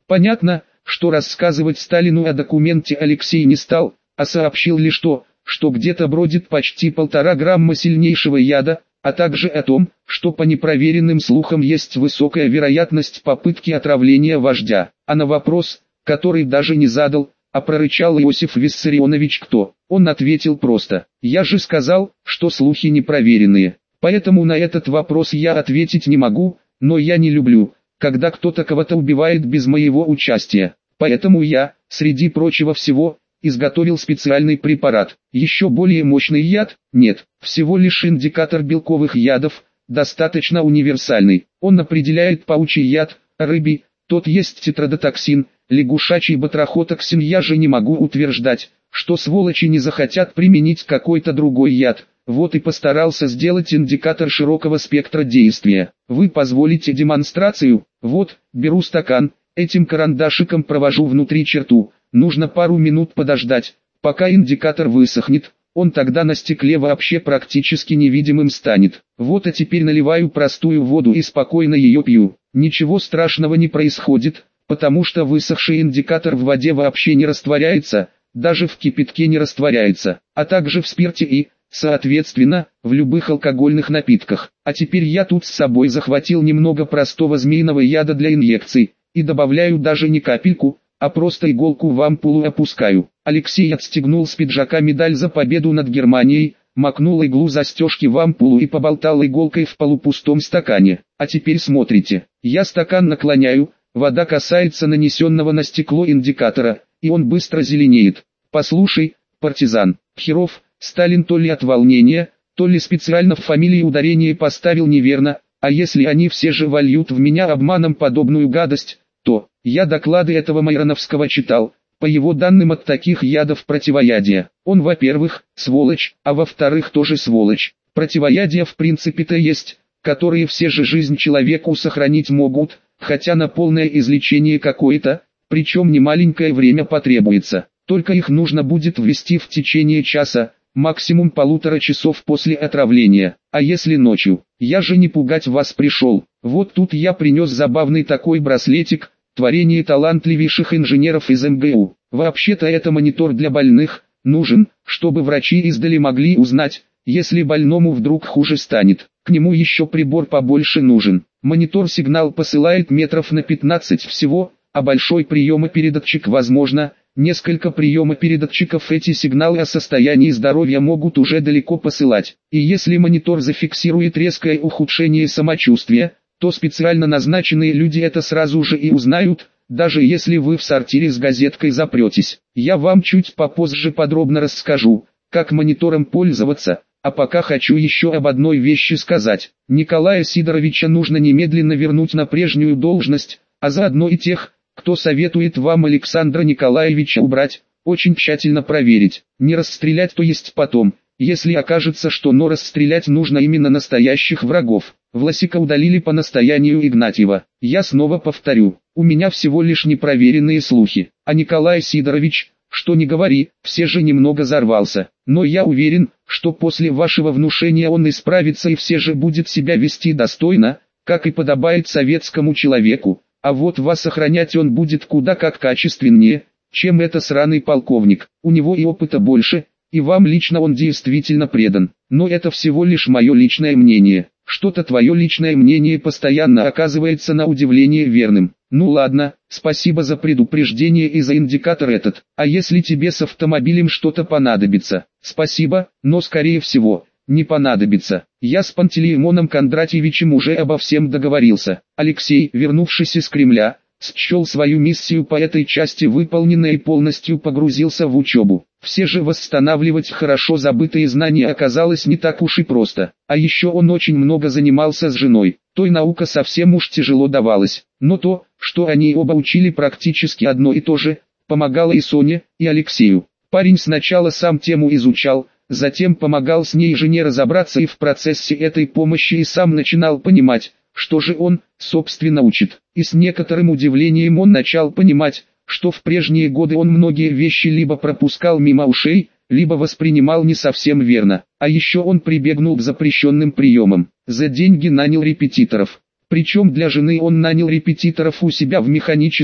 Понятно, что рассказывать Сталину о документе Алексей не стал, а сообщил лишь то, что где-то бродит почти 1,5 грамма сильнейшего яда, а также о том, что по непроверенным слухам есть высокая вероятность попытки отравления вождя. А на вопрос, который даже не задал, а прорычал Иосиф Виссарионович кто, он ответил просто: «Я же сказал, что слухи непроверенные, поэтому на этот вопрос я ответить не могу, но я не люблю, когда кто-то кого-то убивает без моего участия. Поэтому я, среди прочего всего, изготовил специальный препарат. Еще более мощный яд? Нет, всего лишь индикатор белковых ядов, достаточно универсальный. Он определяет паучий яд, рыбий, тот есть тетрадотоксин, лягушачий батрахотоксин. Я же не могу утверждать, что сволочи не захотят применить какой-то другой яд. Вот и постарался сделать индикатор широкого спектра действия. Вы позволите демонстрацию? Вот, беру стакан, этим карандашиком провожу внутри черту. Нужно пару минут подождать, пока индикатор высохнет, он тогда на стекле вообще практически невидимым станет. Вот, а теперь наливаю простую воду и спокойно ее пью. Ничего страшного не происходит, потому что высохший индикатор в воде вообще не растворяется, даже в кипятке не растворяется, а также в спирте и, соответственно, в любых алкогольных напитках. А теперь я тут с собой захватил немного простого змеиного яда для инъекций, и добавляю даже не капельку, а просто иголку в ампулу опускаю. Алексей отстегнул с пиджака медаль за победу над Германией, макнул иглу застежки в ампулу и поболтал иголкой в полупустом стакане. А теперь смотрите, я стакан наклоняю, вода касается нанесенного на стекло индикатора, и он быстро зеленеет. Послушай, партизан, херов, Сталин то ли от волнения, то ли специально в фамилии ударение поставил неверно, а если они все же вольют в меня обманом подобную гадость, то, я доклады этого Майроновского читал, по его данным от таких ядов противоядия. Он, во-первых, сволочь, а во-вторых тоже сволочь. Противоядия в принципе-то есть, которые все же жизнь человеку сохранить могут, хотя на полное излечение какое-то, причем не маленькое время потребуется. Только их нужно будет ввести в течение часа, максимум 1,5 часов после отравления. А если ночью? Я же не пугать вас пришел. Вот тут я принес забавный такой браслетик, творение талантливейших инженеров из МГУ. Вообще-то это монитор для больных, нужен, чтобы врачи издали могли узнать, если больному вдруг хуже станет. К нему еще прибор побольше нужен. Монитор сигнал посылает метров на 15 всего, а большой приемопередатчик возможно. Несколько приемопередатчиков эти сигналы о состоянии здоровья могут уже далеко посылать. И если монитор зафиксирует резкое ухудшение самочувствия, то специально назначенные люди это сразу же и узнают, даже если вы в сортире с газеткой запретесь. Я вам чуть попозже подробно расскажу, как монитором пользоваться, а пока хочу еще об одной вещи сказать. Николая Сидоровича нужно немедленно вернуть на прежнюю должность, а заодно и тех, кто советует вам Александра Николаевича убрать, очень тщательно проверить. Не расстрелять, то есть потом, если окажется, что расстрелять нужно именно настоящих врагов. Власика удалили по настоянию Игнатьева. Я снова повторю, у меня всего лишь непроверенные слухи. А Николай Сидорович, что ни говори, все же немного взорвался. Но я уверен, что после вашего внушения он исправится и все же будет себя вести достойно, как и подобает советскому человеку. А вот вас охранять он будет куда как качественнее, чем это сраный полковник. У него и опыта больше, и вам лично он действительно предан. Но это всего лишь мое личное мнение. Что-то твое личное мнение постоянно оказывается на удивление верным. Ну ладно, спасибо за предупреждение и за индикатор этот. А если тебе с автомобилем что-то понадобится? Спасибо, но скорее всего не понадобится. Я с Пантелеймоном Кондратьевичем уже обо всем договорился. Алексей, вернувшись из Кремля, счел свою миссию по этой части выполненной и полностью погрузился в учебу. Все же восстанавливать хорошо забытые знания оказалось не так уж и просто. А еще он очень много занимался с женой. Той наука совсем уж тяжело давалась. Но то, что они оба учили практически одно и то же, помогало и Соне, и Алексею. Парень сначала сам тему изучал, затем помогал с ней жене разобраться и в процессе этой помощи и сам начинал понимать, что же он, собственно, учит. И с некоторым удивлением он начал понимать, что в прежние годы он многие вещи либо пропускал мимо ушей, либо воспринимал не совсем верно. А еще он прибегнул к запрещенным приемам. За деньги нанял репетиторов. Причем для жены он нанял репетиторов у себя в механическом,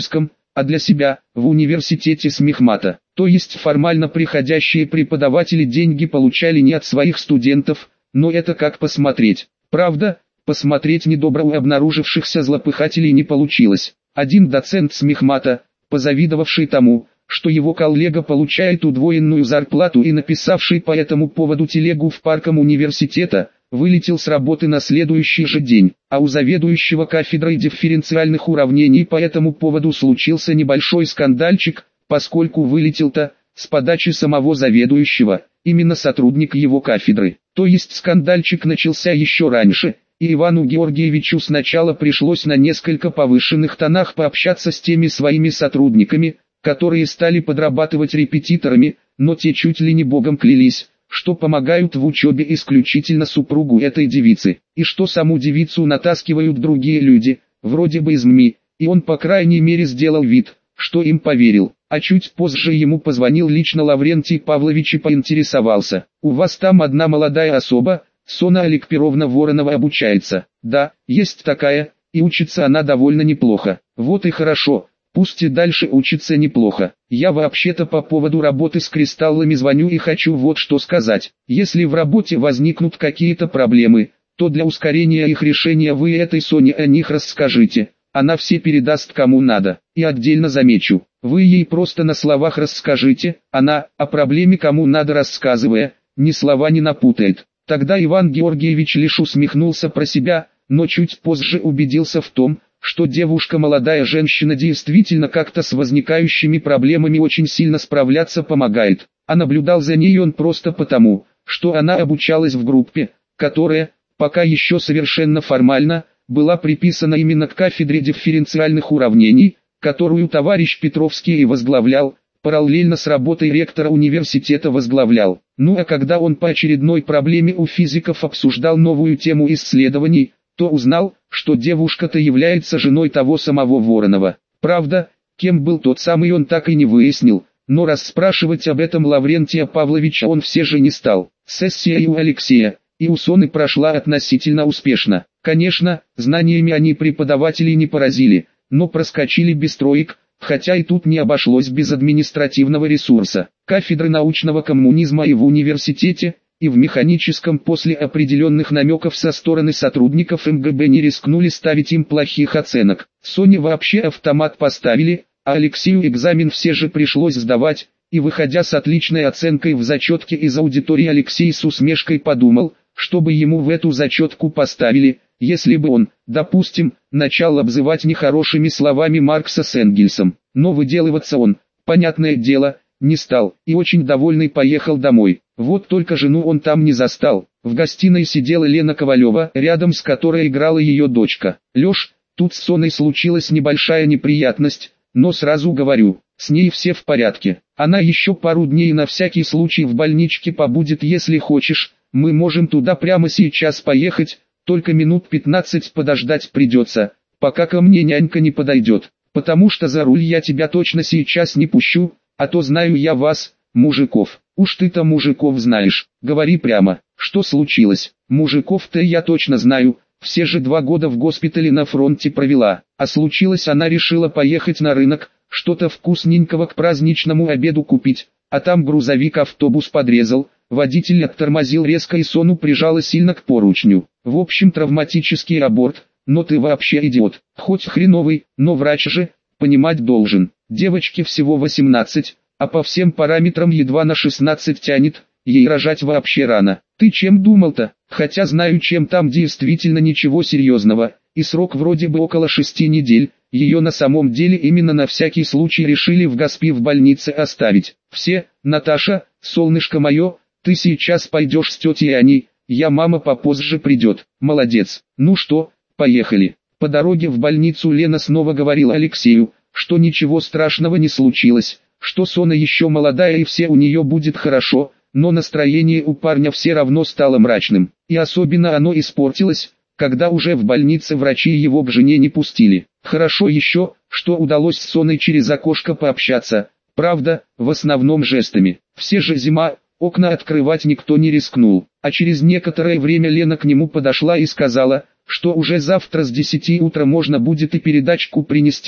а для себя – в университете Смехмата. То есть формально приходящие преподаватели деньги получали не от своих студентов, но это как посмотреть. Правда, посмотреть недобро у обнаружившихся злопыхателей не получилось. Один доцент Смехмата, позавидовавший тому, что его коллега получает удвоенную зарплату и написавший по этому поводу телегу в парком университета, вылетел с работы на следующий же день, а у заведующего кафедрой дифференциальных уравнений по этому поводу случился небольшой скандальчик, поскольку вылетел-то с подачи самого заведующего, именно сотрудник его кафедры. То есть скандальчик начался еще раньше, и Ивану Георгиевичу сначала пришлось на несколько повышенных тонах пообщаться с теми своими сотрудниками, которые стали подрабатывать репетиторами, но те чуть ли не богом клялись, что помогают в учебе исключительно супругу этой девицы, и что саму девицу натаскивают другие люди, вроде бы из ММИ, и он по крайней мере сделал вид, что им поверил. А чуть позже ему позвонил лично Лаврентий Павлович и поинтересовался: «У вас там одна молодая особа, Сона Аликперовна Воронова, обучается?» «Да, есть такая, и учится она довольно неплохо». «Вот и хорошо, пусть и дальше учится неплохо. Я вообще-то по поводу работы с кристаллами звоню и хочу вот что сказать. Если в работе возникнут какие-то проблемы, то для ускорения их решения вы этой Соне о них расскажите. Она все передаст кому надо. И отдельно замечу, вы ей просто на словах расскажите, она, о проблеме кому надо рассказывая, ни слова не напутает». Тогда Иван Георгиевич лишь усмехнулся про себя, но чуть позже убедился в том, что девушка, молодая женщина, действительно как-то с возникающими проблемами очень сильно справляться помогает. А наблюдал за ней он просто потому, что она обучалась в группе, которая, пока еще совершенно формально, была приписана именно к кафедре дифференциальных уравнений, которую товарищ Петровский и возглавлял, параллельно с работой ректора университета возглавлял. Ну а когда он по очередной проблеме у физиков обсуждал новую тему исследований, то узнал, что девушка-то является женой того самого Воронова. Правда, кем был тот самый, он так и не выяснил, но расспрашивать об этом Лаврентия Павловича он все же не стал. Сессия и у Алексея, и у Соны прошла относительно успешно. Конечно, знаниями они преподавателей не поразили, но проскочили без троек, хотя и тут не обошлось без административного ресурса. Кафедры научного коммунизма и в университете, и в механическом после определенных намеков со стороны сотрудников МГБ не рискнули ставить им плохих оценок. Соне вообще автомат поставили, а Алексею экзамен все же пришлось сдавать, и выходя с отличной оценкой в зачетке из аудитории, Алексей с усмешкой подумал, чтобы ему в эту зачетку поставили, если бы он, допустим, начал обзывать нехорошими словами Маркса с Энгельсом. Но выделываться он, понятное дело, не стал, и очень довольный поехал домой. Вот только жену он там не застал. В гостиной сидела Лена Ковалева, рядом с которой играла ее дочка. «Леш, тут с Соной случилась небольшая неприятность, но сразу говорю, с ней все в порядке. Она еще пару дней на всякий случай в больничке побудет, если хочешь. Мы можем туда прямо сейчас поехать, только минут 15 подождать придется, пока ко мне нянька не подойдет, потому что за руль я тебя точно сейчас не пущу, а то знаю я вас, мужиков. Уж ты-то мужиков знаешь, говори прямо, что случилось. Мужиков-то я точно знаю, все же 2 года в госпитале на фронте провела, а случилось, она решила поехать на рынок, что-то вкусненького к праздничному обеду купить, а там грузовик автобус подрезал. Водитель оттормозил резко и Сону прижало сильно к поручню. В общем, травматический аборт, но ты вообще идиот. Хоть хреновый, но врач же, понимать должен. Девочке всего 18, а по всем параметрам едва на 16 тянет, ей рожать вообще рано. Ты чем думал-то? Хотя знаю, чем, там действительно ничего серьезного, и срок вроде бы около 6 недель. Ее на самом деле именно на всякий случай решили в госпи в больнице оставить. Все, Наташа, солнышко мое, ты сейчас пойдешь с тетей Аней, мама попозже придет. Молодец. Ну что, поехали. По дороге в больницу Лена снова говорила Алексею, что ничего страшного не случилось, что Сона еще молодая и все у нее будет хорошо, но настроение у парня все равно стало мрачным. И особенно оно испортилось, когда уже в больнице врачи его к жене не пустили. Хорошо еще, что удалось с Соной через окошко пообщаться, правда, в основном жестами. Все же зима. Окна открывать никто не рискнул, а через некоторое время Лена к нему подошла и сказала, что уже завтра с 10 утра можно будет и передачку принести,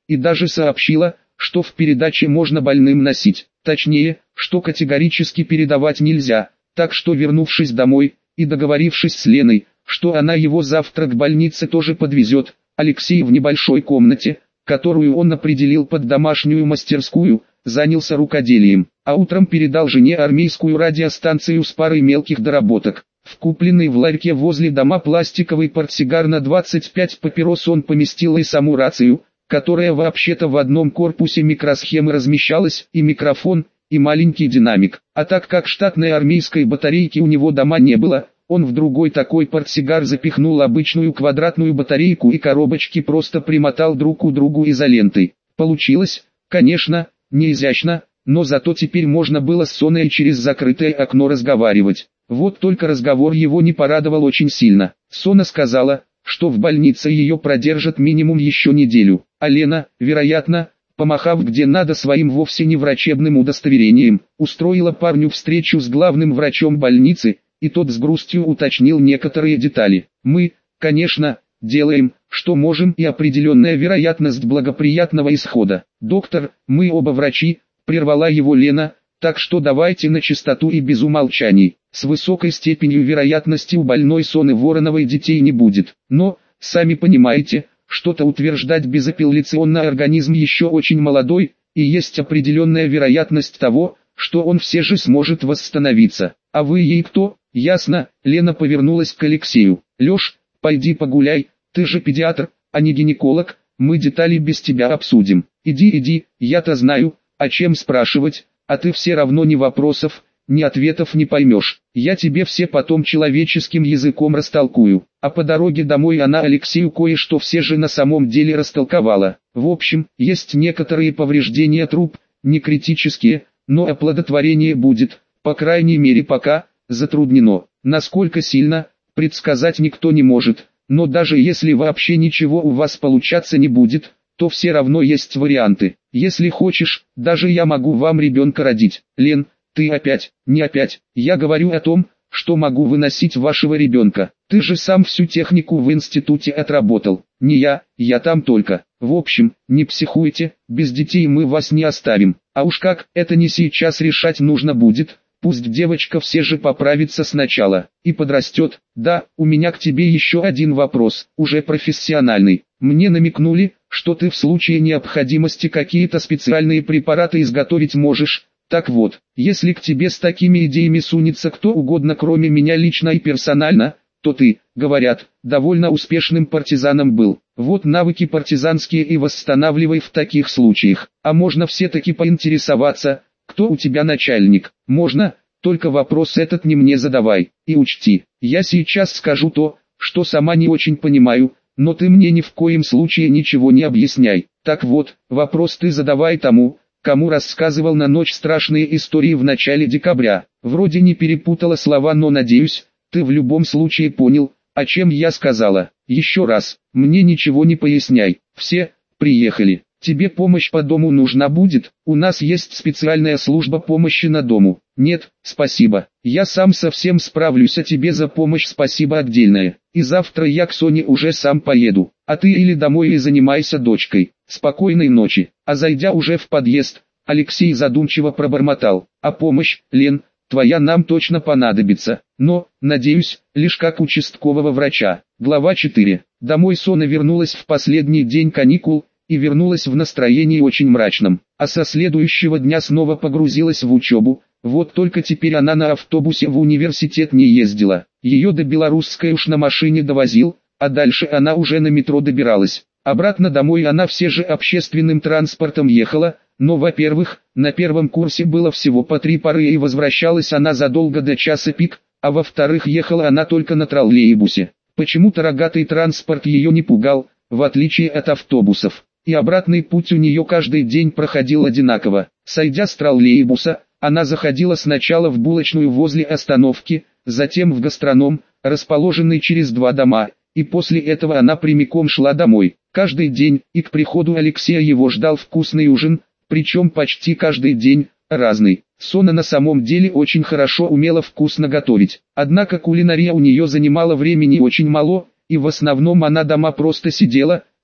и даже сообщила, что в передаче можно больным носить. Точнее, что категорически передавать нельзя. Так что, вернувшись домой и договорившись с Леной, что она его завтра к больнице тоже подвезет, Алексей в небольшой комнате, которую он определил под домашнюю мастерскую, занялся рукоделием, а утром передал жене армейскую радиостанцию с парой мелких доработок. В купленный в ларьке возле дома пластиковый портсигар на 25 папирос он поместил и саму рацию, которая вообще-то в одном корпусе микросхемы размещалась, и микрофон, и маленький динамик. А так как штатной армейской батарейки у него дома не было, он в другой такой портсигар запихнул обычную квадратную батарейку и коробочки просто примотал друг к другу изолентой. Получилось, конечно, не изящно, но зато теперь можно было с Соной через закрытое окно разговаривать. Вот только разговор его не порадовал очень сильно. Сона сказала, что в больнице ее продержат минимум еще неделю, а Лена, вероятно, помахав где надо своим вовсе не врачебным удостоверением, устроила парню встречу с главным врачом больницы, и тот с грустью уточнил некоторые детали. «Мы, конечно, делаем, что можем, и определенная вероятность благоприятного исхода. Доктор, мы оба врачи», — прервала его Лена, «так что давайте на чистоту и без умолчаний. С высокой степенью вероятности у больной Соны Вороновой детей не будет. Но, сами понимаете, что-то утверждать безапелляционно, организм еще очень молодой, и есть определенная вероятность того, что он все же сможет восстановиться. А вы ей кто?» «Ясно», — Лена повернулась к Алексею. «Леш, пойди погуляй, ты же педиатр, а не гинеколог, мы детали без тебя обсудим. Иди, я-то знаю, о чем спрашивать, а ты все равно ни вопросов, ни ответов не поймешь. Я тебе все потом человеческим языком растолкую». А по дороге домой она Алексею кое-что все же на самом деле растолковала. В общем, есть некоторые повреждения труб, не критические, но оплодотворение будет, по крайней мере пока, затруднено. Насколько сильно, предсказать никто не может, но даже если вообще ничего у вас получаться не будет, то все равно есть варианты. Если хочешь, даже я могу вам ребенка родить. Лен, ты опять, не опять, я говорю о том, что могу выносить вашего ребенка. Ты же сам всю технику в институте отработал. Не я там только. В общем, не психуйте, без детей мы вас не оставим. А уж как, это не сейчас решать нужно будет. Пусть девочка все же поправится сначала и подрастет. Да, у меня к тебе еще один вопрос, уже профессиональный. Мне намекнули, что ты в случае необходимости какие-то специальные препараты изготовить можешь. Так вот, если к тебе с такими идеями сунется кто угодно кроме меня лично и персонально, то ты, говорят, довольно успешным партизаном был. Вот навыки партизанские и восстанавливай в таких случаях. А можно все-таки поинтересоваться, кто у тебя начальник? Можно, только вопрос этот не мне задавай. И учти, я сейчас скажу то, что сама не очень понимаю, но ты мне ни в коем случае ничего не объясняй. Так вот, вопрос ты задавай тому, кому рассказывал на ночь страшные истории в начале декабря. Вроде не перепутала слова, но надеюсь, ты в любом случае понял, о чем я сказала. Еще раз, мне ничего не поясняй. Все, приехали. Тебе помощь по дому нужна будет? У нас есть специальная служба помощи на дому. Нет, спасибо. Я сам совсем справлюсь, а тебе за помощь спасибо отдельное. И завтра я к Соне уже сам поеду. А ты или домой и занимайся дочкой. Спокойной ночи. А зайдя уже в подъезд, Алексей задумчиво пробормотал. А помощь, Лен, твоя нам точно понадобится. Но, надеюсь, лишь как участкового врача. Глава 4. Домой Сона вернулась в последний день каникул, и вернулась в настроении очень мрачном, а со следующего дня снова погрузилась в учебу. Вот только теперь она на автобусе в университет не ездила, ее до Белорусской уж на машине довозил, а дальше она уже на метро добиралась. Обратно домой она все же общественным транспортом ехала, но во-первых, на первом курсе было всего по 3 пары и возвращалась она задолго до часа пик, а во-вторых ехала она только на троллейбусе. Почему-то рогатый транспорт ее не пугал, в отличие от автобусов. И обратный путь у нее каждый день проходил одинаково. Сойдя с троллейбуса, она заходила сначала в булочную возле остановки, затем в гастроном, расположенный через 2 дома, и после этого она прямиком шла домой. Каждый день, и к приходу Алексея его ждал вкусный ужин, причем почти каждый день, разный. Сона на самом деле очень хорошо умела вкусно готовить, однако кулинария у нее занимала времени очень мало, и в основном она дома просто сидела,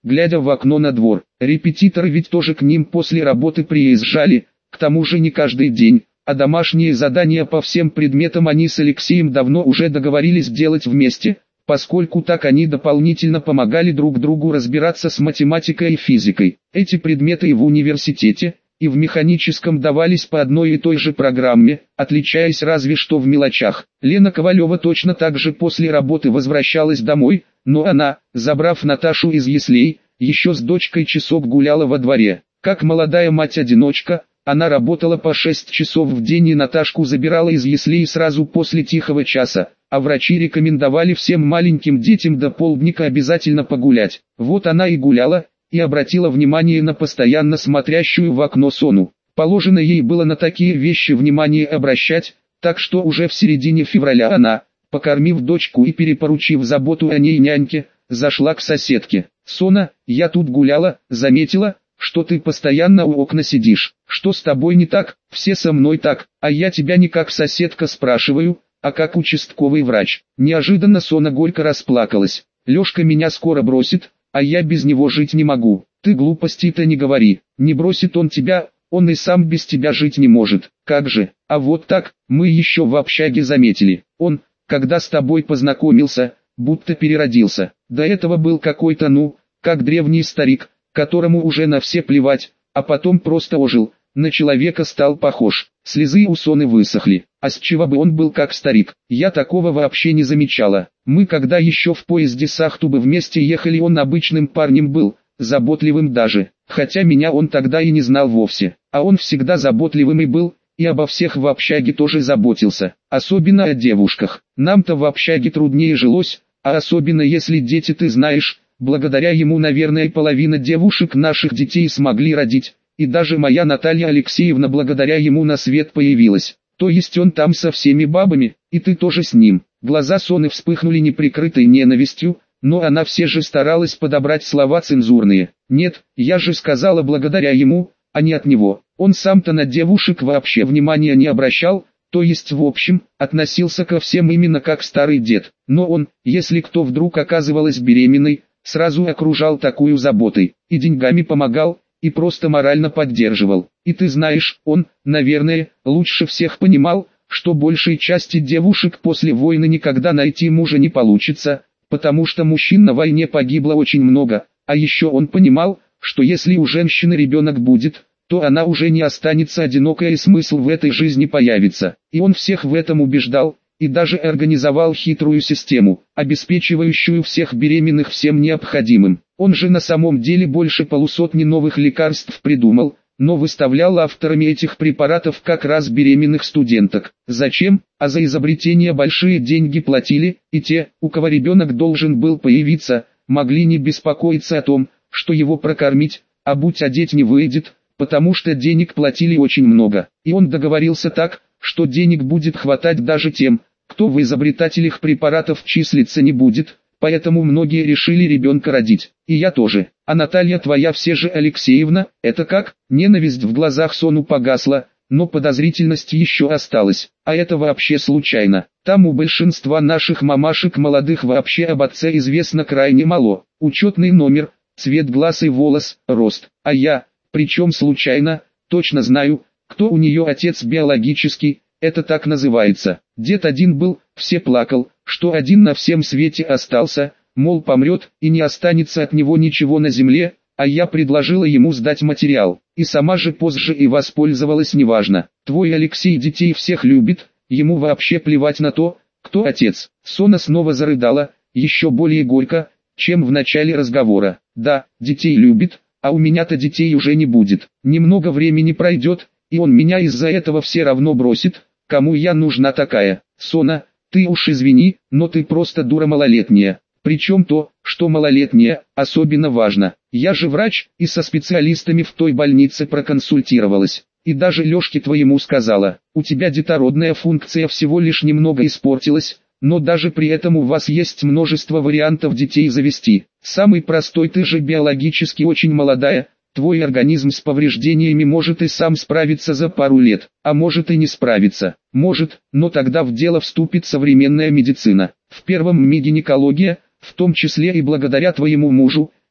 глядя в окно на двор. Репетиторы ведь тоже к ним после работы приезжали, к тому же не каждый день, а домашние задания по всем предметам они с Алексеем давно уже договорились делать вместе, поскольку так они дополнительно помогали друг другу разбираться с математикой и физикой. Эти предметы и в университете, и в механическом давались по одной и той же программе, отличаясь разве что в мелочах. Лена Ковалева точно так же после работы возвращалась домой, но она, забрав Наташу из яслей, еще с дочкой часок гуляла во дворе. Как молодая мать-одиночка, она работала по 6 часов в день и Наташку забирала из яслей сразу после тихого часа, а врачи рекомендовали всем маленьким детям до полдника обязательно погулять. Вот она и гуляла, и обратила внимание на постоянно смотрящую в окно Сону. Положено ей было на такие вещи внимание обращать, так что уже в середине февраля она, покормив дочку и перепоручив заботу о ней няньке, зашла к соседке. «Сона, я тут гуляла, заметила, что ты постоянно у окна сидишь. Что с тобой не так? Все со мной так, а я тебя не как соседка спрашиваю, а как участковый врач». Неожиданно Сона горько расплакалась. «Лешка меня скоро бросит, а я без него жить не могу». «Ты глупостей-то не говори, не бросит он тебя, он и сам без тебя жить не может». «Как же, а вот так, мы еще в общаге заметили. Он, когда с тобой познакомился, будто переродился. До этого был какой-то как древний старик, которому уже на все плевать, а потом просто ожил, на человека стал похож». Слезы у Соны высохли. «А с чего бы он был как старик? Я такого вообще не замечала. Мы когда еще в поезде с Ахтубы вместе ехали, он обычным парнем был, заботливым даже, хотя меня он тогда и не знал вовсе. А он всегда заботливым и был, и обо всех в общаге тоже заботился, особенно о девушках. Нам-то в общаге труднее жилось, а особенно если дети, ты знаешь, благодаря ему, наверное, половина девушек наших детей смогли родить, и даже моя Наталья Алексеевна благодаря ему на свет появилась. То есть он там со всеми бабами, и ты тоже с ним». Глаза Соны вспыхнули неприкрытой ненавистью, но она все же старалась подобрать слова цензурные. «Нет, я же сказала благодаря ему, а не от него. Он сам-то на девушек вообще внимания не обращал, то есть в общем, относился ко всем именно как старый дед. Но он, если кто вдруг оказывалась беременной, сразу окружал такую заботой, и деньгами помогал, и просто морально поддерживал. И ты знаешь, он, наверное, лучше всех понимал, что большей части девушек после войны никогда найти мужа не получится, потому что мужчин на войне погибло очень много, а еще он понимал, что если у женщины ребенок будет, то она уже не останется одинокой и смысл в этой жизни появится. И он всех в этом убеждал, и даже организовал хитрую систему, обеспечивающую всех беременных всем необходимым. Он же на самом деле больше полусотни новых лекарств придумал, но выставлял авторами этих препаратов как раз беременных студенток. Зачем? А за изобретение большие деньги платили, и те, у кого ребенок должен был появиться, могли не беспокоиться о том, что его прокормить, обуть одеть не выйдет, потому что денег платили очень много. И он договорился так, что денег будет хватать даже тем, кто в изобретателях препаратов числиться не будет, поэтому многие решили ребенка родить. И я тоже. А Наталья твоя все же Алексеевна, это как? Ненависть в глазах Сону погасла, но подозрительность еще осталась. А это вообще случайно. Там у большинства наших мамашек молодых вообще об отце известно крайне мало. Учетный номер, цвет глаз и волос, рост. А я, причем случайно, точно знаю, кто у нее отец биологический, это так называется. Дед один был, все плакал, что один на всем свете остался, мол помрет и не останется от него ничего на земле, а я предложила ему сдать материал, и сама же позже и воспользовалась. Неважно, твой Алексей детей всех любит, ему вообще плевать на то, кто отец. Сона снова зарыдала, еще более горько, чем в начале разговора. Да, детей любит, а у меня-то детей уже не будет. Немного времени пройдет, и он меня из-за этого все равно бросит. Кому я нужна такая? Сона, ты уж извини, но ты просто дура малолетняя. Причем то, что малолетняя, особенно важно. Я же врач, и со специалистами в той больнице проконсультировалась. И даже Лешке твоему сказала, у тебя детородная функция всего лишь немного испортилась, но даже при этом у вас есть множество вариантов детей завести. Самый простой, ты же биологически очень молодая, твой организм с повреждениями может и сам справиться за пару лет, а может и не справиться. Может, но тогда в дело вступит современная медицина. В первом МИ гинекология, в том числе и благодаря твоему мужу,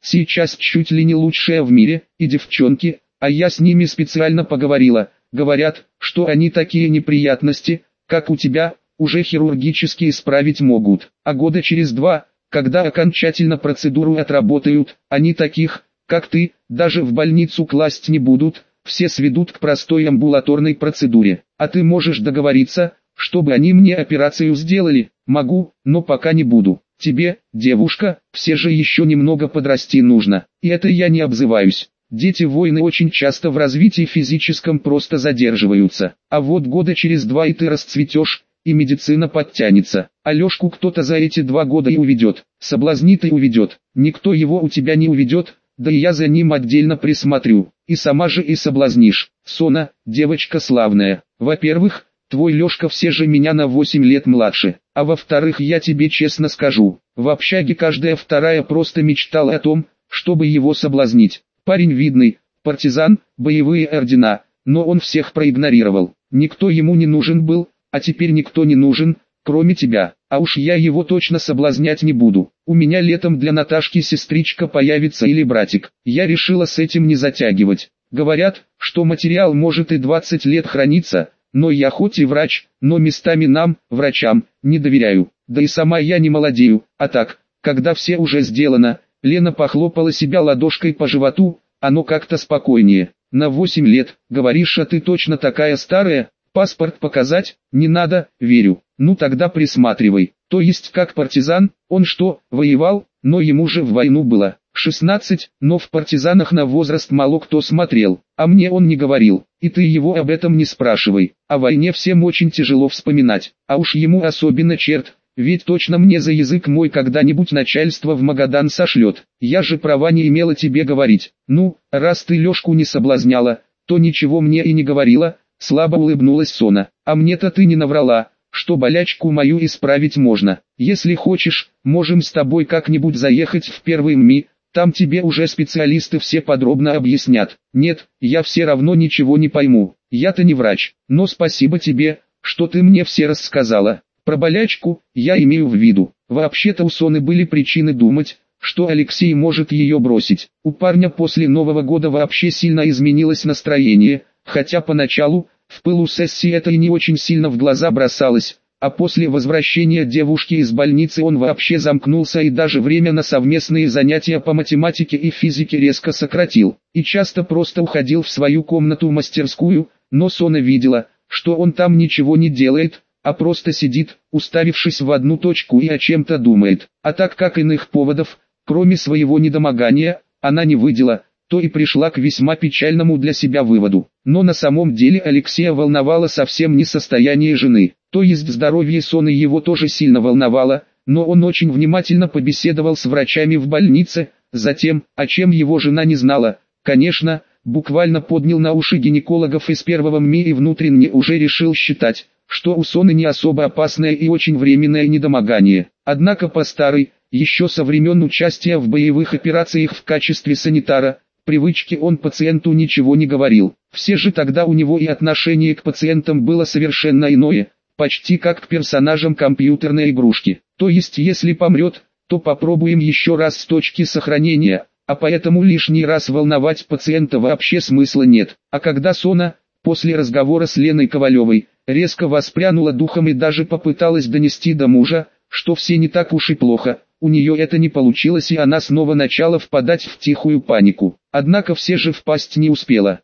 сейчас чуть ли не лучшая в мире, и девчонки, а я с ними специально поговорила, говорят, что они такие неприятности, как у тебя, уже хирургически исправить могут, а года через 2, когда окончательно процедуру отработают, они таких, как ты, даже в больницу класть не будут, все сведут к простой амбулаторной процедуре, а ты можешь договориться, чтобы они мне операцию сделали. Могу, но пока не буду. Тебе, девушка, все же еще немного подрасти нужно, и это я не обзываюсь. Дети-воины очень часто в развитии физическом просто задерживаются, а вот года через 2 и ты расцветешь, и медицина подтянется. Алешку кто-то за эти 2 года и уведет, соблазнит и уведет. Никто его у тебя не уведет, да и я за ним отдельно присмотрю, и сама же и соблазнишь. Сона, девочка славная. Во-первых, твой Лешка все же меня на 8 лет младше, а во-вторых, я тебе честно скажу, в общаге каждая вторая просто мечтала о том, чтобы его соблазнить. Парень видный, партизан, боевые ордена, но он всех проигнорировал. Никто ему не нужен был, а теперь никто не нужен, кроме тебя. А уж я его точно соблазнять не буду. У меня летом для Наташки сестричка появится или братик. Я решила с этим не затягивать. Говорят, что материал может и 20 лет храниться, но я хоть и врач, но местами нам, врачам, не доверяю. Да и сама я не молодею, а так, когда все уже сделано, Лена похлопала себя ладошкой по животу, оно как-то спокойнее. На 8 лет, говоришь, а ты точно такая старая? Паспорт показать? Не надо, верю. Ну тогда присматривай. То есть как партизан, он что, воевал? Но ему же в войну было 16, но в партизанах на возраст мало кто смотрел, а мне он не говорил, и ты его об этом не спрашивай. О войне всем очень тяжело вспоминать, а уж ему особенно черт, ведь точно мне за язык мой когда-нибудь начальство в Магадан сошлет. Я же права не имела тебе говорить. Ну, раз ты Лешку не соблазняла, то ничего мне и не говорила. Слабо улыбнулась Сона. А мне-то ты не наврала, что болячку мою исправить можно. Если хочешь, можем с тобой как-нибудь заехать в первый ММИ, там тебе уже специалисты все подробно объяснят. Нет, я все равно ничего не пойму, я-то не врач, но спасибо тебе, что ты мне все рассказала. Про болячку, я имею в виду, вообще-то у Соны были причины думать, что Алексей может ее бросить. У парня после Нового года вообще сильно изменилось настроение, хотя поначалу, в пылу сессии это и не очень сильно в глаза бросалось, а после возвращения девушки из больницы он вообще замкнулся и даже время на совместные занятия по математике и физике резко сократил, и часто просто уходил в свою комнату-мастерскую, но Сона видела, что он там ничего не делает, а просто сидит, уставившись в одну точку и о чем-то думает, а так как иных поводов, кроме своего недомогания, она не видела, то и пришла к весьма печальному для себя выводу. Но на самом деле Алексея волновало совсем не состояние жены, то есть здоровье Соны его тоже сильно волновало, но он очень внимательно побеседовал с врачами в больнице, затем, о чем его жена не знала, конечно, буквально поднял на уши гинекологов из первого ММИ и внутренне уже решил считать, что у Соны не особо опасное и очень временное недомогание. Однако по старой, еще со времен участия в боевых операциях в качестве санитара, привычке он пациенту ничего не говорил. Все же тогда у него и отношение к пациентам было совершенно иное, почти как к персонажам компьютерной игрушки. То есть если помрет, то попробуем еще раз с точки сохранения, а поэтому лишний раз волновать пациента вообще смысла нет. А когда Сона, после разговора с Леной Ковалевой, резко воспрянула духом и даже попыталась донести до мужа, что все не так уж и плохо, у нее это не получилось и она снова начала впадать в тихую панику. Однако все же впасть не успела.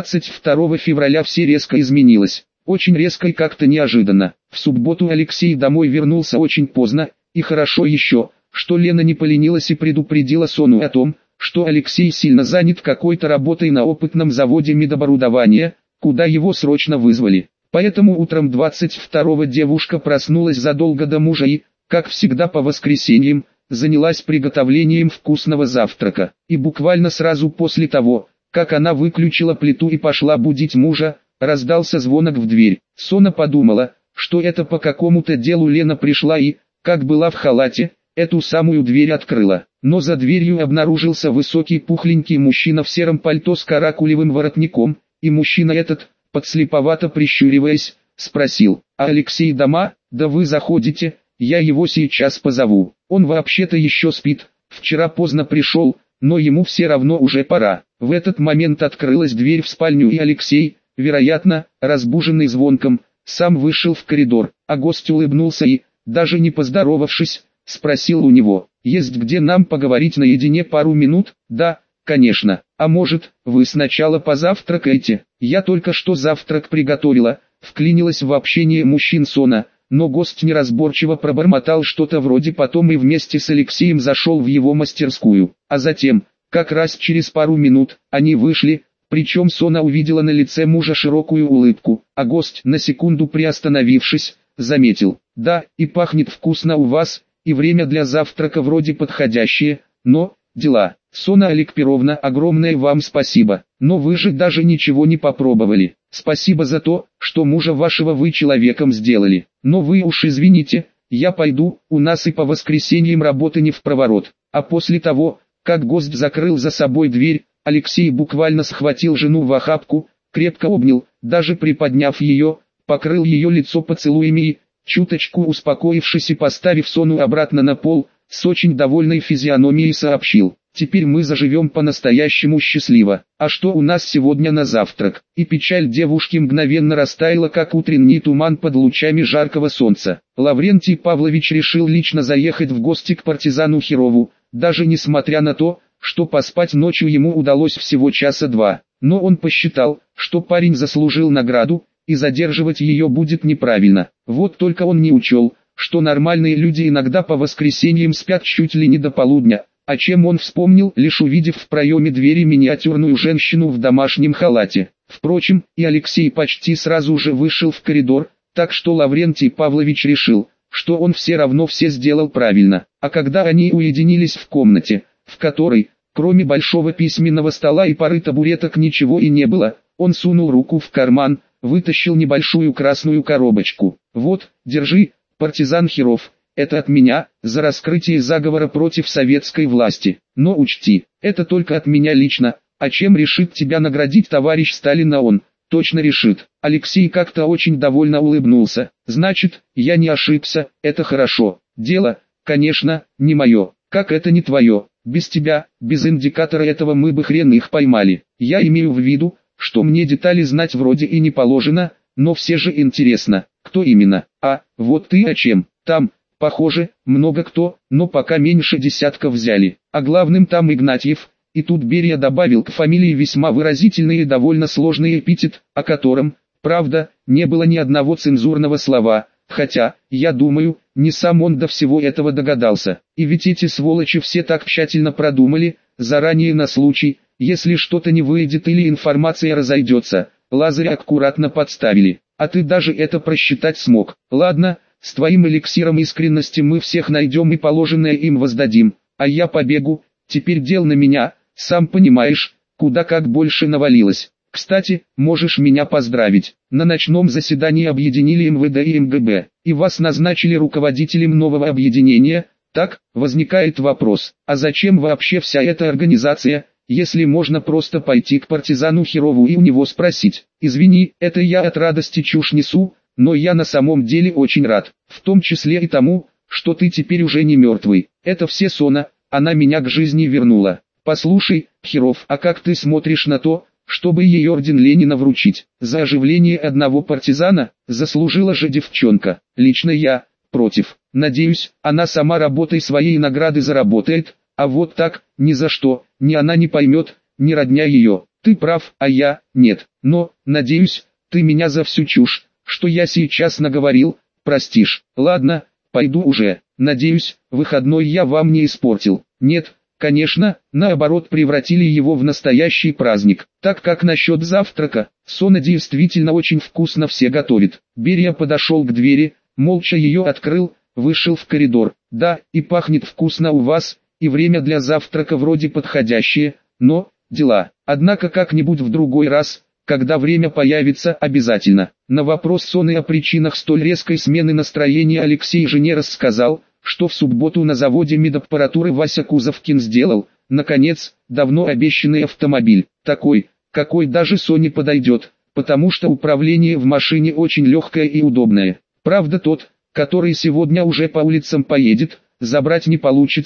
22 февраля все резко изменилось. Очень резко и как-то неожиданно. В субботу Алексей домой вернулся очень поздно, и хорошо еще, что Лена не поленилась и предупредила Сону о том, что Алексей сильно занят какой-то работой на опытном заводе медоборудования, куда его срочно вызвали. Поэтому утром 22-го девушка проснулась задолго до мужа и, как всегда по воскресеньям, занялась приготовлением вкусного завтрака. И буквально сразу после того, как она выключила плиту и пошла будить мужа, раздался звонок в дверь. Сона подумала, что это по какому-то делу Лена пришла и, как была в халате, эту самую дверь открыла. Но за дверью обнаружился высокий пухленький мужчина в сером пальто с каракулевым воротником, и мужчина этот, подслеповато прищуриваясь, спросил: «А Алексей дома? Да вы заходите, я его сейчас позову. Он вообще-то еще спит, вчера поздно пришел, но ему все равно уже пора. В этот момент открылась дверь в спальню, и Алексей, вероятно, разбуженный звонком, сам вышел в коридор, а гость улыбнулся и, даже не поздоровавшись, спросил у него: «Есть где нам поговорить наедине пару минут?» «Да, конечно. А может, вы сначала позавтракаете?» «Я только что завтрак приготовила», вклинилась в общение мужчин Сона, но гость неразборчиво пробормотал что-то вроде «потом» и вместе с Алексеем зашел в его мастерскую. А затем, как раз через пару минут, они вышли, причем Сона увидела на лице мужа широкую улыбку, а гость, на секунду приостановившись, заметил: «Да, и пахнет вкусно у вас, и время для завтрака вроде подходящее, но, дела». «Сона Аликперовна, огромное вам спасибо, но вы же даже ничего не попробовали. Спасибо за то, что мужа вашего вы человеком сделали. Но вы уж извините, я пойду, у нас и по воскресеньям работы не впроворот». А после того, как гость закрыл за собой дверь, Алексей буквально схватил жену в охапку, крепко обнял, даже приподняв ее, покрыл ее лицо поцелуями и, чуточку успокоившись и поставив Сону обратно на пол, с очень довольной физиономией сообщил: «Теперь мы заживем по-настоящему счастливо. А что у нас сегодня на завтрак?» И печаль девушки мгновенно растаяла, как утренний туман под лучами жаркого солнца. Лаврентий Павлович решил лично заехать в гости к партизану Херову, даже несмотря на то, что поспать ночью ему удалось всего часа два. Но он посчитал, что парень заслужил награду, и задерживать ее будет неправильно. Вот только он не учел, что нормальные люди иногда по воскресеньям спят чуть ли не до полудня. О чем он вспомнил, лишь увидев в проеме двери миниатюрную женщину в домашнем халате. Впрочем, и Алексей почти сразу же вышел в коридор, так что Лаврентий Павлович решил, что он все равно все сделал правильно. А когда они уединились в комнате, в которой, кроме большого письменного стола и пары табуреток, ничего и не было, он сунул руку в карман, вытащил небольшую красную коробочку. «Вот, держи, партизан Херов. Это от меня, за раскрытие заговора против советской власти. Но учти, это только от меня лично, а чем решит тебя наградить товарищ Сталин, он точно решит». Алексей как-то очень довольно улыбнулся. «Значит, я не ошибся, это хорошо. Дело, конечно, не мое. Как это не твое? Без тебя, без индикатора этого мы бы хрен их поймали. Я имею в виду, что мне детали знать вроде и не положено, но все же интересно, кто именно. А, вот ты о чем. Там, похоже, много кто, но пока меньше десятка взяли. А главным там Игнатьев». И тут Берия добавил к фамилии весьма выразительный и довольно сложный эпитет, о котором, правда, не было ни одного цензурного слова, хотя, я думаю, не сам он до всего этого догадался. И ведь эти сволочи все так тщательно продумали, заранее на случай, если что-то не выйдет или информация разойдется, Лазаря аккуратно подставили. А ты даже это просчитать смог. Ладно, с твоим эликсиром искренности мы всех найдем и положенное им воздадим, а я побегу, теперь дел на меня, сам понимаешь, куда как больше навалилось. Кстати, можешь меня поздравить, на ночном заседании объединили МВД и МГБ, и вас назначили руководителем нового объединения. Так, возникает вопрос, а зачем вообще вся эта организация, если можно просто пойти к партизану Херову и у него спросить? Извини, это я от радости чушь несу, но я на самом деле очень рад, в том числе и тому, что ты теперь уже не мертвый. Это все Сона, она меня к жизни вернула. Послушай, Херов, а как ты смотришь на то, чтобы ей орден Ленина вручить? За оживление одного партизана заслужила же девчонка. Лично я против. Надеюсь, она сама работой своей награды заработает, а вот так, ни за что, ни она не поймет, ни родня ее. Ты прав, а я нет. Но, надеюсь, ты меня за всю чушь, что я сейчас наговорил, простишь. Ладно, пойду уже. Надеюсь, выходной я вам не испортил. Нет, конечно, наоборот, превратили его в настоящий праздник. Так как насчет завтрака, Сона действительно очень вкусно все готовит. Берия подошел к двери, молча ее открыл, вышел в коридор. Да, и пахнет вкусно у вас, и время для завтрака вроде подходящее, но, дела. Однако как-нибудь в другой раз, когда время появится, обязательно. На вопрос Соны о причинах столь резкой смены настроения Алексей жене рассказал, что в субботу на заводе медаппаратуры Вася Кузовкин сделал, наконец, давно обещанный автомобиль. Такой, какой даже Соне подойдет, потому что управление в машине очень легкое и удобное. Правда, тот, который сегодня уже по улицам поедет, забрать не получится,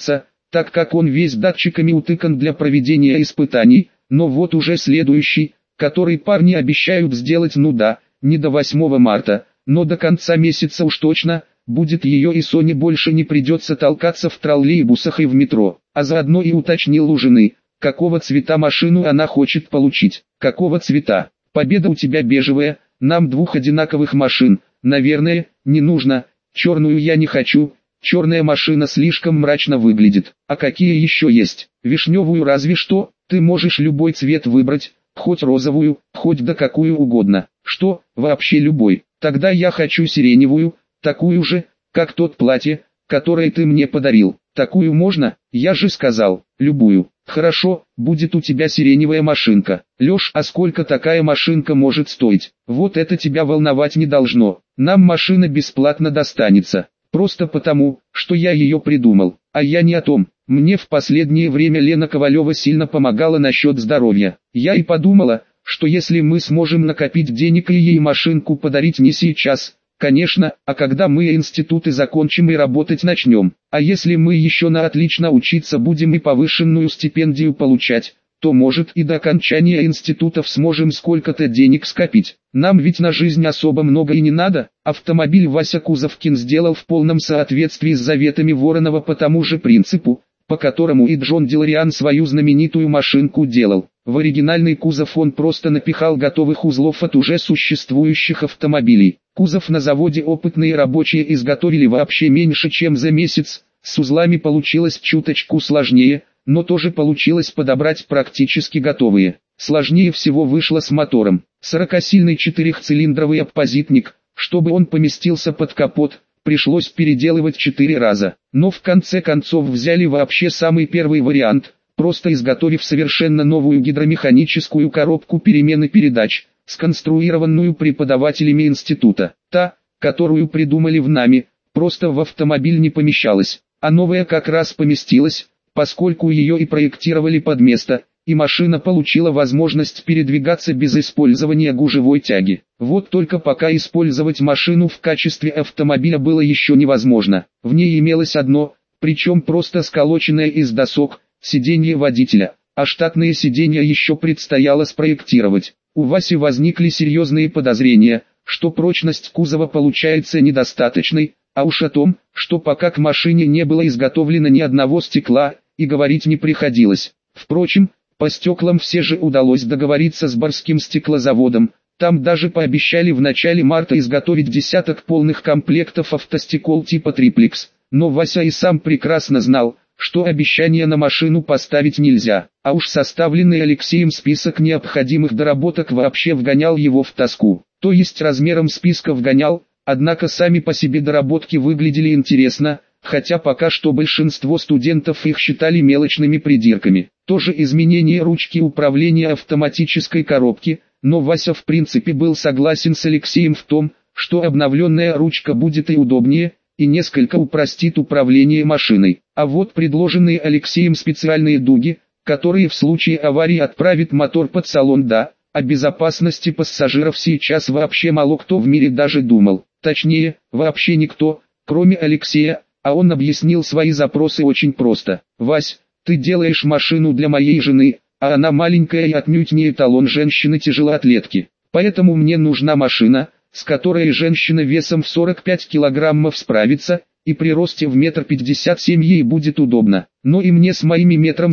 так как он весь датчиками утыкан для проведения испытаний, но вот уже следующий, который парни обещают сделать не до 8 марта, но до конца месяца уж точно, будет ее и Соне больше не придется толкаться в троллейбусах и в метро, а заодно и уточнил у жены, какого цвета машину она хочет получить. Какого цвета? Победа у тебя бежевая, нам 2 одинаковых машин, наверное, не нужно, черную я не хочу, черная машина слишком мрачно выглядит. А какие еще есть? Вишневую разве что, ты можешь любой цвет выбрать, хоть розовую, хоть да какую угодно. Что, вообще любой? Тогда я хочу сиреневую, такую же, как тот платье, которое ты мне подарил. Такую можно? Я же сказал, любую. Хорошо, будет у тебя сиреневая машинка. Лёш, а сколько такая машинка может стоить? Вот это тебя волновать не должно. Нам машина бесплатно достанется. Просто потому, что я ее придумал. А я не о том. Мне в последнее время Лена Ковалева сильно помогала насчет здоровья. Я и подумала, что если мы сможем накопить денег и ей машинку подарить не сейчас, конечно, а когда мы институты закончим и работать начнем. А если мы еще на отлично учиться будем и повышенную стипендию получать, то может и до окончания институтов сможем сколько-то денег скопить. Нам ведь на жизнь особо много и не надо. Автомобиль Вася Кузовкин сделал в полном соответствии с заветами Воронова по тому же принципу, по которому и Джон Делариан свою знаменитую машинку делал. В оригинальный кузов он просто напихал готовых узлов от уже существующих автомобилей. Кузов на заводе опытные рабочие изготовили вообще меньше чем за месяц, с узлами получилось чуточку сложнее, но тоже получилось подобрать практически готовые. Сложнее всего вышло с мотором. 40-сильный 4-цилиндровый оппозитник, чтобы он поместился под капот, пришлось переделывать 4 раза. Но в конце концов взяли вообще самый первый вариант, просто изготовив совершенно новую гидромеханическую коробку перемены передач, сконструированную преподавателями института. Та, которую придумали в НАМИ, просто в автомобиль не помещалась, а новая как раз поместилась, поскольку ее и проектировали под место, и машина получила возможность передвигаться без использования гужевой тяги. Вот только пока использовать машину в качестве автомобиля было еще невозможно. В ней имелось одно, причем просто сколоченное из досок, сиденье водителя, а штатные сиденья еще предстояло спроектировать. У Васи возникли серьезные подозрения, что прочность кузова получается недостаточной, а уж о том, что пока к машине не было изготовлено ни одного стекла, и говорить не приходилось. Впрочем, по стеклам все же удалось договориться с Барским стеклозаводом, там даже пообещали в начале марта изготовить десяток полных комплектов автостекол типа триплекс, но Вася и сам прекрасно знал, что обещание на машину поставить нельзя, а уж составленный Алексеем список необходимых доработок вообще вгонял его в тоску, то есть размером списка вгонял, однако сами по себе доработки выглядели интересно, хотя пока что большинство студентов их считали мелочными придирками. Тоже изменение ручки управления автоматической коробки, но Вася в принципе был согласен с Алексеем в том, что обновленная ручка будет и удобнее, и несколько упростит управление машиной. А вот предложенные Алексеем специальные дуги, которые в случае аварии отправят мотор под салон, да, о безопасности пассажиров сейчас вообще мало кто в мире даже думал. Точнее, вообще никто, кроме Алексея, а он объяснил свои запросы очень просто. «Вась, ты делаешь машину для моей жены, а она маленькая и отнюдь не эталон женщины-тяжелоатлетки. Поэтому мне нужна машина, с которой женщина весом в 45 килограммов справится, и при росте в 1,57 м ей будет удобно. Но и мне с моими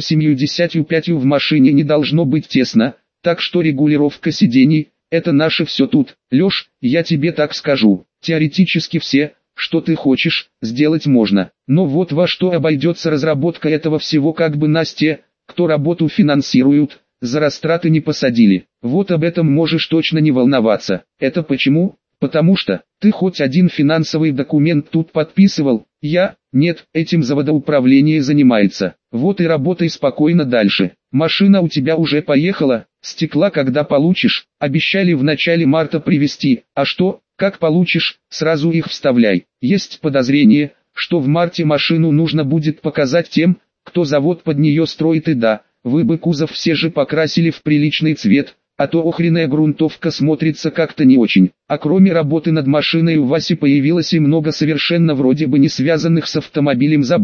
1,75 м в машине не должно быть тесно, так что регулировка сидений – это наше все тут. Леш, я тебе так скажу, теоретически все, что ты хочешь, сделать можно. Но вот во что обойдется разработка этого всего, как бы нас те, кто работу финансируют, за растраты не посадили. Вот об этом можешь точно не волноваться. Это почему? Потому что, ты хоть один финансовый документ тут подписывал? Я? Нет, этим заводоуправление занимается. Вот и работай спокойно дальше. Машина у тебя уже поехала, стекла когда получишь, обещали в начале марта привезти. А что, как получишь, сразу их вставляй. Есть подозрение, что в марте машину нужно будет показать тем, кто завод под нее строит, и да, вы бы кузов все же покрасили в приличный цвет, а то охренная грунтовка смотрится как-то не очень. А кроме работы над машиной у Васи появилось и много совершенно вроде бы не связанных с автомобилем забот.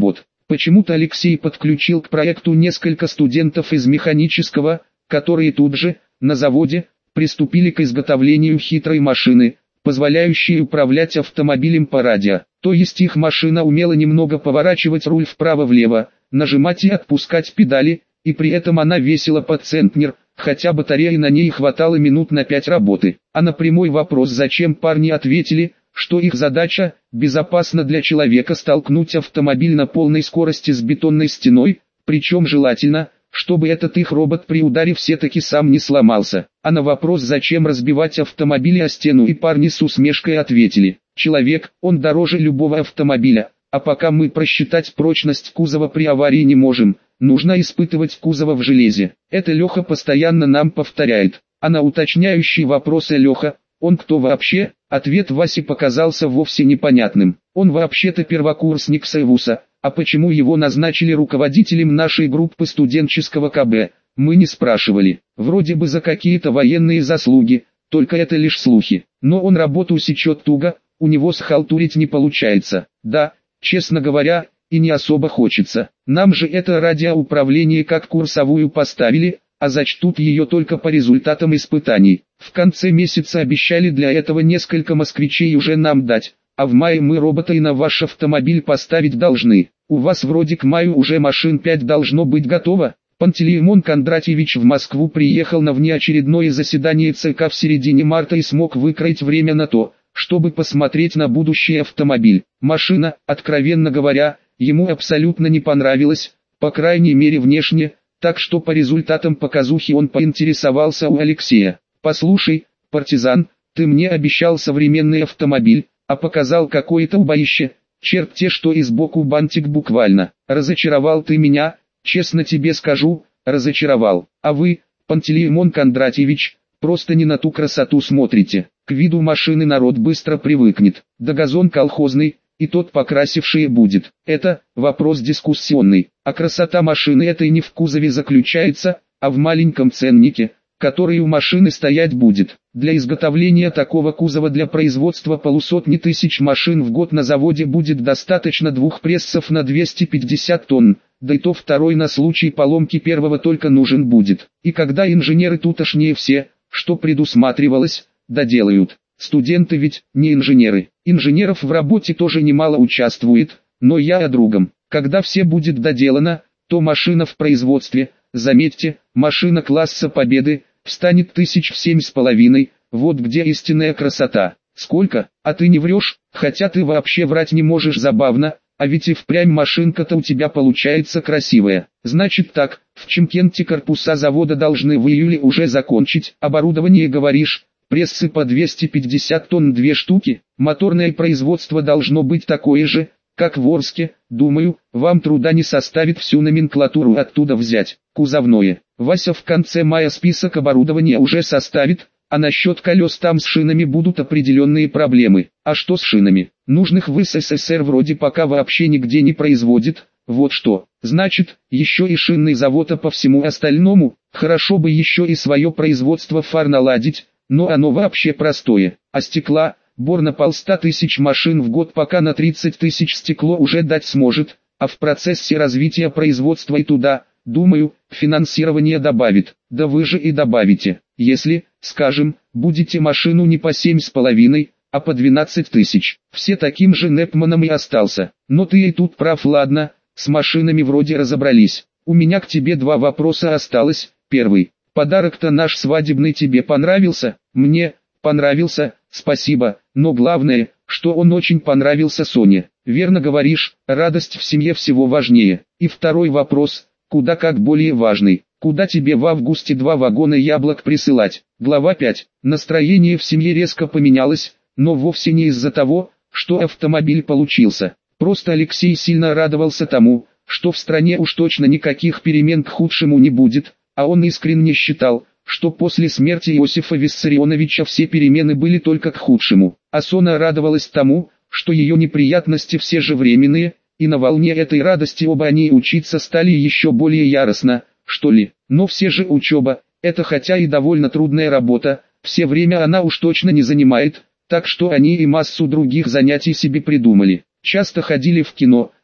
Почему-то Алексей подключил к проекту несколько студентов из механического, которые тут же, на заводе, приступили к изготовлению хитрой машины, позволяющей управлять автомобилем по радио. То есть их машина умела немного поворачивать руль вправо-влево, нажимать и отпускать педали, и при этом она весила под центнер, хотя батареи на ней хватало минут на 5 работы. А на прямой вопрос зачем парни ответили, что их задача – безопасно для человека столкнуть автомобиль на полной скорости с бетонной стеной, причем желательно, чтобы этот их робот при ударе все-таки сам не сломался. А на вопрос зачем разбивать автомобили о стену и парни с усмешкой ответили: человек, он дороже любого автомобиля, а пока мы просчитать прочность кузова при аварии не можем, нужно испытывать кузова в железе. Это Леха постоянно нам повторяет. А на уточняющие вопросы Леха, он кто вообще? Ответ Васи показался вовсе непонятным. Он вообще-то первокурсник СЭВУСа, а почему его назначили руководителем нашей группы студенческого КБ, мы не спрашивали. Вроде бы за какие-то военные заслуги, только это лишь слухи. Но он работу сечет туго, у него схалтурить не получается. Да, честно говоря, и не особо хочется. Нам же это радиоуправление как курсовую поставили, а зачтут ее только по результатам испытаний. В конце месяца обещали для этого несколько москвичей уже нам дать, а в мае мы робота и на ваш автомобиль поставить должны. У вас вроде к маю уже машин 5 должно быть готово. Пантелеймон Кондратьевич в Москву приехал на внеочередное заседание ЦК в середине марта и смог выкроить время на то, чтобы посмотреть на будущий автомобиль. Машина, откровенно говоря, ему абсолютно не понравилась, по крайней мере внешне, так что по результатам показухи он поинтересовался у Алексея: «Послушай, партизан, ты мне обещал современный автомобиль, а показал какое-то убоище, черт те что и сбоку бантик буквально. Разочаровал ты меня, честно тебе скажу, разочаровал. А вы, Пантелеймон Кондратьевич, просто не на ту красоту смотрите. К виду машины народ быстро привыкнет, да газон колхозный, и тот покрасивший будет. Это вопрос дискуссионный, а красота машины этой не в кузове заключается, а в маленьком ценнике, который у машины стоять будет. Для изготовления такого кузова для производства полусотни тысяч машин в год на заводе будет достаточно 2 прессов на 250 тонн, да и то второй на случай поломки первого только нужен будет. И когда инженеры тутошние все, что предусматривалось, доделают. Студенты ведь не инженеры. Инженеров в работе тоже немало участвует, но я о другом. Когда все будет доделано, то машина в производстве, заметьте, машина класса Победы, встанет 1000 в 7,5, вот где истинная красота. Сколько? А ты не врешь, хотя ты вообще врать не можешь, забавно, а ведь и впрямь машинка-то у тебя получается красивая. Значит так, в Чимкенте корпуса завода должны в июле уже закончить. Оборудование говоришь? Прессы по 250 тонн 2 штуки, моторное производство должно быть такое же, как в Орске. Думаю, вам труда не составит всю номенклатуру оттуда взять. Кузовное. Вася в конце мая список оборудования уже составит, а насчет колес там с шинами будут определенные проблемы. А что с шинами? Нужных в СССР вроде пока вообще нигде не производит. Вот что. Значит, еще и шинный завод, а по всему остальному, хорошо бы еще и свое производство фар наладить. Но оно вообще простое. А стекла, Бор на 100 тысяч машин в год пока на 30 тысяч стекло уже дать сможет, а в процессе развития производства и туда, думаю, финансирование добавит. Да вы же и добавите, если, скажем, будете машину не по 7,5, а по 12 тысяч. Все таким же Непманом и остался. Но ты и тут прав, ладно, с машинами вроде разобрались. У меня к тебе 2 вопроса осталось. Первый. Подарок-то наш свадебный тебе понравился? Мне понравился, спасибо, но главное, что он очень понравился Соне. Верно говоришь, радость в семье всего важнее. И второй вопрос, куда как более важный. Куда тебе в августе 2 вагона яблок присылать? Глава 5. Настроение в семье резко поменялось, но вовсе не из-за того, что автомобиль получился. Просто Алексей сильно радовался тому, что в стране уж точно никаких перемен к худшему не будет. А он искренне считал, что после смерти Иосифа Виссарионовича все перемены были только к худшему. А Сона радовалась тому, что ее неприятности все же временные, и на волне этой радости оба они учиться стали еще более яростно, что ли. Но все же учеба, это хотя и довольно трудная работа, все время она уж точно не занимает, так что они и массу других занятий себе придумали. Часто ходили в кино,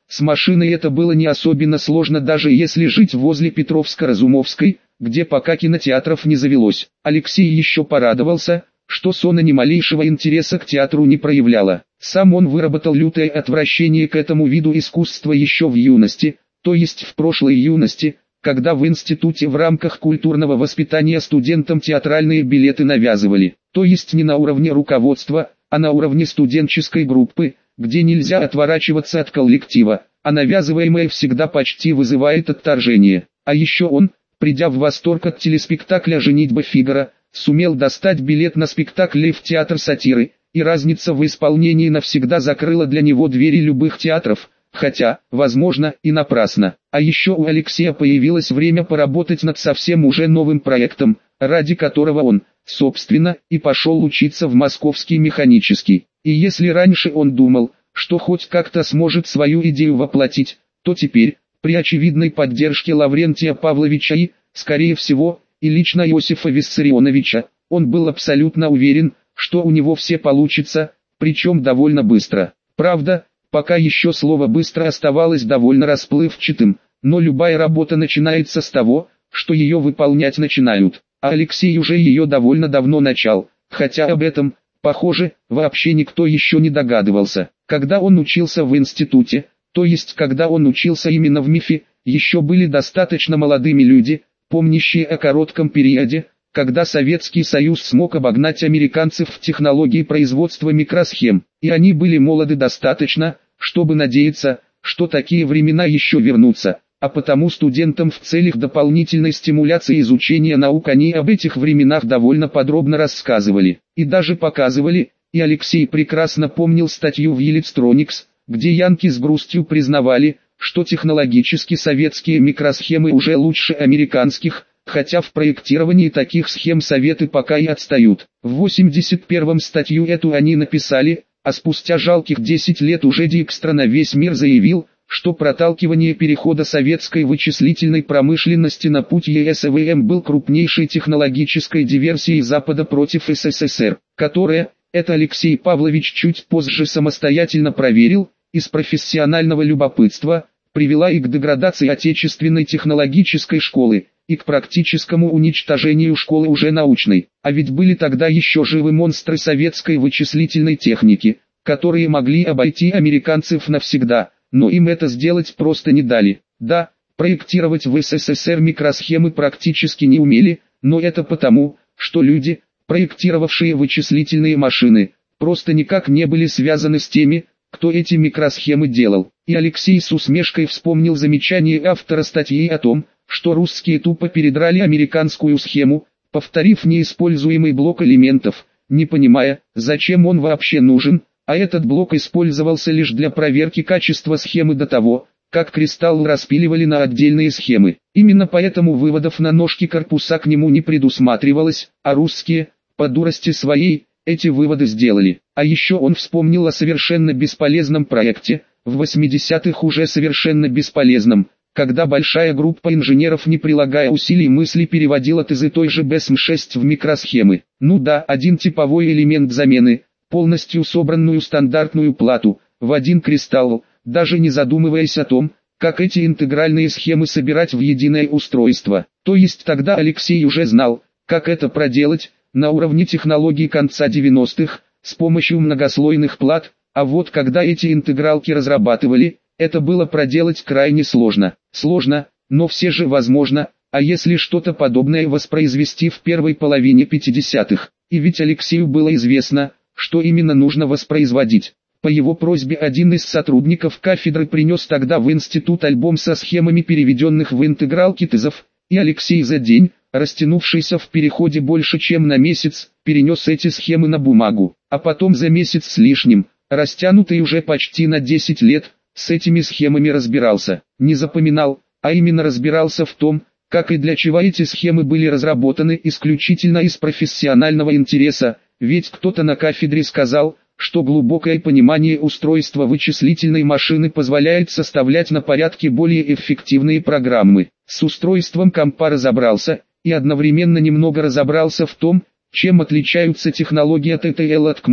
С машиной это было не особенно сложно, даже если жить возле Петровско-Разумовской, где пока кинотеатров не завелось. Алексей еще порадовался, что Сона ни малейшего интереса к театру не проявляла. Сам он выработал лютое отвращение к этому виду искусства еще в юности, то есть в прошлой юности, когда в институте в рамках культурного воспитания студентам театральные билеты навязывали. То есть не на уровне руководства, а на уровне студенческой группы, где нельзя отворачиваться от коллектива, а навязываемое всегда почти вызывает отторжение. А еще он, придя в восторг от телеспектакля «Женитьба Фигаро», сумел достать билет на спектакль в театр сатиры, и разница в исполнении навсегда закрыла для него двери любых театров, хотя, возможно, и напрасно. А еще у Алексея появилось время поработать над совсем уже новым проектом, ради которого он, собственно, и пошел учиться в Московский механический. И если раньше он думал, что хоть как-то сможет свою идею воплотить, то теперь, при очевидной поддержке Лаврентия Павловича и, скорее всего, и лично Иосифа Виссарионовича, он был абсолютно уверен, что у него все получится, причем довольно быстро. Правда, пока еще слово «быстро» оставалось довольно расплывчатым, но любая работа начинается с того, что ее выполнять начинают, а Алексей уже ее довольно давно начал, хотя об этом, похоже, вообще никто еще не догадывался. Когда он учился в институте, то есть когда он учился именно в МИФе, еще были достаточно молодыми люди, помнящие о коротком периоде, когда Советский Союз смог обогнать американцев в технологии производства микросхем, и они были молоды достаточно, чтобы надеяться, что такие времена еще вернутся, а потому студентам в целях дополнительной стимуляции изучения наук они об этих временах довольно подробно рассказывали, и даже показывали, и Алексей прекрасно помнил статью в Electronics, где янки с грустью признавали, что технологически советские микросхемы уже лучше американских, хотя в проектировании таких схем Советы пока и отстают. В 81-м статью эту они написали, а спустя жалких 10 лет уже Дикстра на весь мир заявил, что проталкивание перехода советской вычислительной промышленности на путь ЕСВМ был крупнейшей технологической диверсией Запада против СССР, которая, это Алексей Павлович чуть позже самостоятельно проверил, из профессионального любопытства, привела и к деградации отечественной технологической школы, и к практическому уничтожению школы уже научной. А ведь были тогда еще живы монстры советской вычислительной техники, которые могли обойти американцев навсегда, но им это сделать просто не дали. Да, проектировать в СССР микросхемы практически не умели, но это потому, что люди, проектировавшие вычислительные машины, просто никак не были связаны с теми, кто эти микросхемы делал. И Алексей с усмешкой вспомнил замечание автора статьи о том, что русские тупо передрали американскую схему, повторив неиспользуемый блок элементов, не понимая, зачем он вообще нужен, а этот блок использовался лишь для проверки качества схемы до того, как кристалл распиливали на отдельные схемы. Именно поэтому выводов на ножки корпуса к нему не предусматривалось, а русские, по дурости своей, эти выводы сделали. А еще он вспомнил о совершенно бесполезном проекте, в 80-х уже совершенно бесполезном, когда большая группа инженеров, не прилагая усилий мысли, переводила ТЗ той же БСМ-6 в микросхемы. Ну да, один типовой элемент замены, полностью собранную стандартную плату, в один кристалл, даже не задумываясь о том, как эти интегральные схемы собирать в единое устройство. То есть тогда Алексей уже знал, как это проделать, на уровне технологий конца 90-х, с помощью многослойных плат, а вот когда эти интегралки разрабатывали, это было проделать крайне сложно. Сложно, но все же возможно, а если что-то подобное воспроизвести в первой половине 50-х? И ведь Алексею было известно, что именно нужно воспроизводить. По его просьбе один из сотрудников кафедры принес тогда в институт альбом со схемами переведенных в интегралки ТЗов, и Алексей за день, растянувшийся в переходе больше чем на месяц, перенес эти схемы на бумагу, а потом за месяц с лишним, растянутый уже почти на 10 лет, с этими схемами разбирался. Не запоминал, а именно разбирался в том, как и для чего эти схемы были разработаны исключительно из профессионального интереса, ведь кто-то на кафедре сказал, что глубокое понимание устройства вычислительной машины позволяет составлять на порядке более эффективные программы. С устройством компа разобрался, и одновременно немного разобрался в том, чем отличаются технологии TTL от КМОП,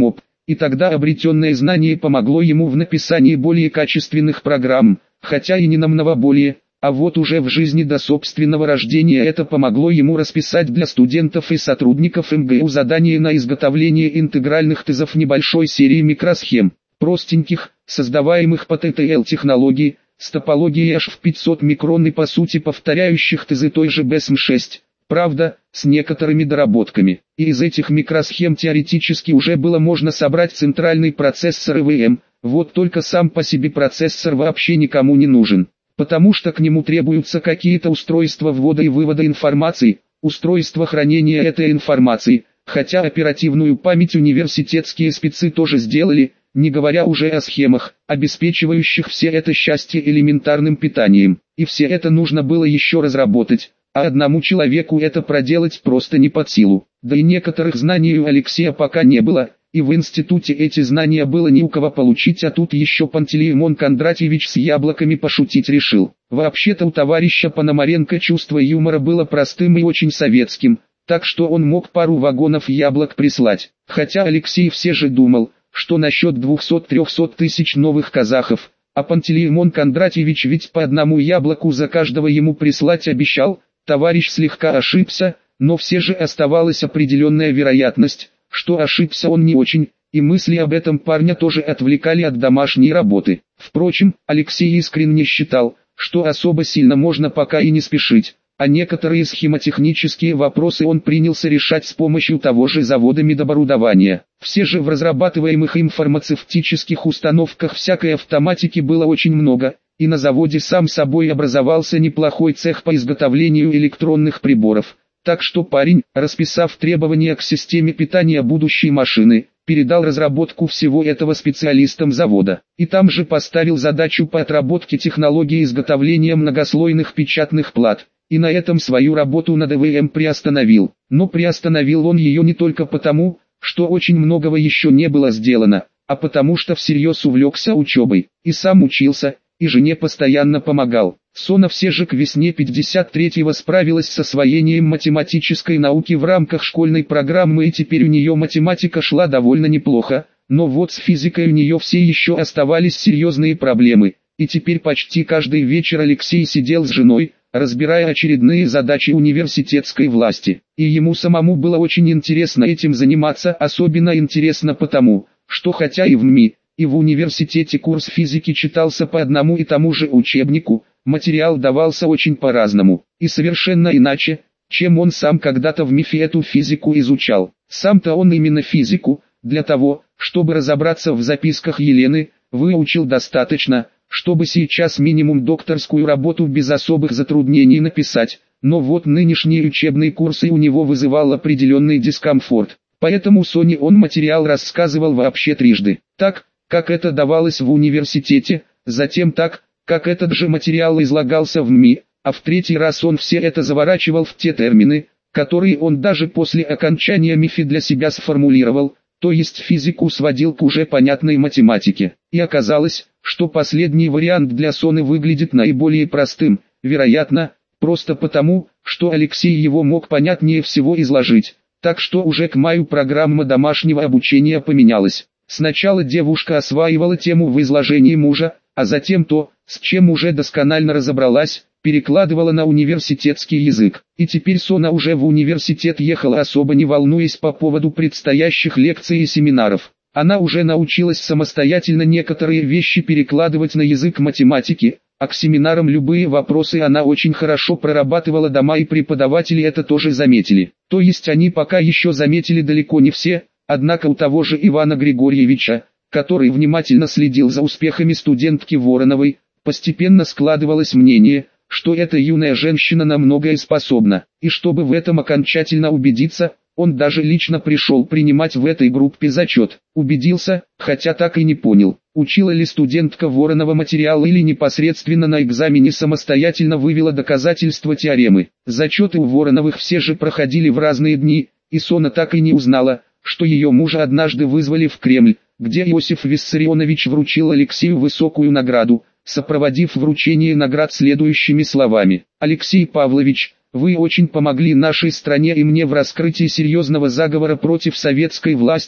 и тогда обретенное знание помогло ему в написании более качественных программ, хотя и не намного более. А вот уже в жизни до собственного рождения это помогло ему расписать для студентов и сотрудников МГУ задание на изготовление интегральных ТЗов небольшой серии микросхем, простеньких, создаваемых по TTL-технологии, с топологией аж в 500 микрон и по сути повторяющих ТЗ той же BSM-6. Правда, с некоторыми доработками. И из этих микросхем теоретически уже было можно собрать центральный процессор ЭВМ, вот только сам по себе процессор вообще никому не нужен. Потому что к нему требуются какие-то устройства ввода и вывода информации, устройства хранения этой информации, хотя оперативную память университетские спецы тоже сделали, не говоря уже о схемах, обеспечивающих все это счастье элементарным питанием. И все это нужно было еще разработать, а одному человеку это проделать просто не под силу. Да и некоторых знаний у Алексея пока не было, и в институте эти знания было не у кого получить, а тут еще Пантелеймон Кондратьевич с яблоками пошутить решил. Вообще-то у товарища Пономаренко чувство юмора было простым и очень советским, так что он мог пару вагонов яблок прислать. Хотя Алексей все же думал, что насчет 200-300 тысяч новых казахов, а Пантелеймон Кондратьевич ведь по одному яблоку за каждого ему прислать обещал. Товарищ слегка ошибся, но все же оставалась определенная вероятность, что ошибся он не очень, и мысли об этом парня тоже отвлекали от домашней работы. Впрочем, Алексей искренне считал, что особо сильно можно пока и не спешить, а некоторые схемотехнические вопросы он принялся решать с помощью того же завода медоборудования. Все же в разрабатываемых им фармацевтических установках всякой автоматики было очень много, и на заводе сам собой образовался неплохой цех по изготовлению электронных приборов. Так что парень, расписав требования к системе питания будущей машины, передал разработку всего этого специалистам завода. И там же поставил задачу по отработке технологии изготовления многослойных печатных плат. И на этом свою работу над ЭВМ приостановил. Но приостановил он ее не только потому, что очень многого еще не было сделано, а потому что всерьез увлекся учебой. И сам учился, и жене постоянно помогал. Сона все же к весне 53-го справилась с освоением математической науки в рамках школьной программы, и теперь у нее математика шла довольно неплохо, но вот с физикой у нее все еще оставались серьезные проблемы, и теперь почти каждый вечер Алексей сидел с женой, разбирая очередные задачи университетской власти. И ему самому было очень интересно этим заниматься, особенно интересно потому, что хотя и в ММИ, и в университете курс физики читался по одному и тому же учебнику, материал давался очень по-разному, и совершенно иначе, чем он сам когда-то в МИФе эту физику изучал. Сам-то он именно физику, для того, чтобы разобраться в записках Елены, выучил достаточно, чтобы сейчас минимум докторскую работу без особых затруднений написать, но вот нынешние учебные курсы у него вызывал определенный дискомфорт. Поэтому Соне он материал рассказывал вообще трижды. Так, как это давалось в университете, затем так, как этот же материал излагался в ММИ, а в третий раз он все это заворачивал в те термины, которые он даже после окончания МИФи для себя сформулировал, то есть физику сводил к уже понятной математике. И оказалось, что последний вариант для Соны выглядит наиболее простым, вероятно, просто потому, что Алексей его мог понятнее всего изложить, так что уже к маю программа домашнего обучения поменялась. Сначала девушка осваивала тему в изложении мужа, а затем то, с чем уже досконально разобралась, перекладывала на университетский язык. И теперь Сона уже в университет ехала особо не волнуясь по поводу предстоящих лекций и семинаров. Она уже научилась самостоятельно некоторые вещи перекладывать на язык математики, а к семинарам любые вопросы она очень хорошо прорабатывала дома, и преподаватели это тоже заметили. То есть они пока еще заметили далеко не все. Однако у того же Ивана Григорьевича, который внимательно следил за успехами студентки Вороновой, постепенно складывалось мнение, что эта юная женщина на многое способна, и чтобы в этом окончательно убедиться, он даже лично пришел принимать в этой группе зачет. Убедился, хотя так и не понял, учила ли студентка Воронова материал или непосредственно на экзамене самостоятельно вывела доказательства теоремы. Зачеты у Вороновых все же проходили в разные дни, и Сона так и не узнала, что ее мужа однажды вызвали в Кремль, где Иосиф Виссарионович вручил Алексею высокую награду, сопроводив вручение наград следующими словами: «Алексей Павлович, вы очень помогли нашей стране и мне в раскрытии серьезного заговора против советской власти,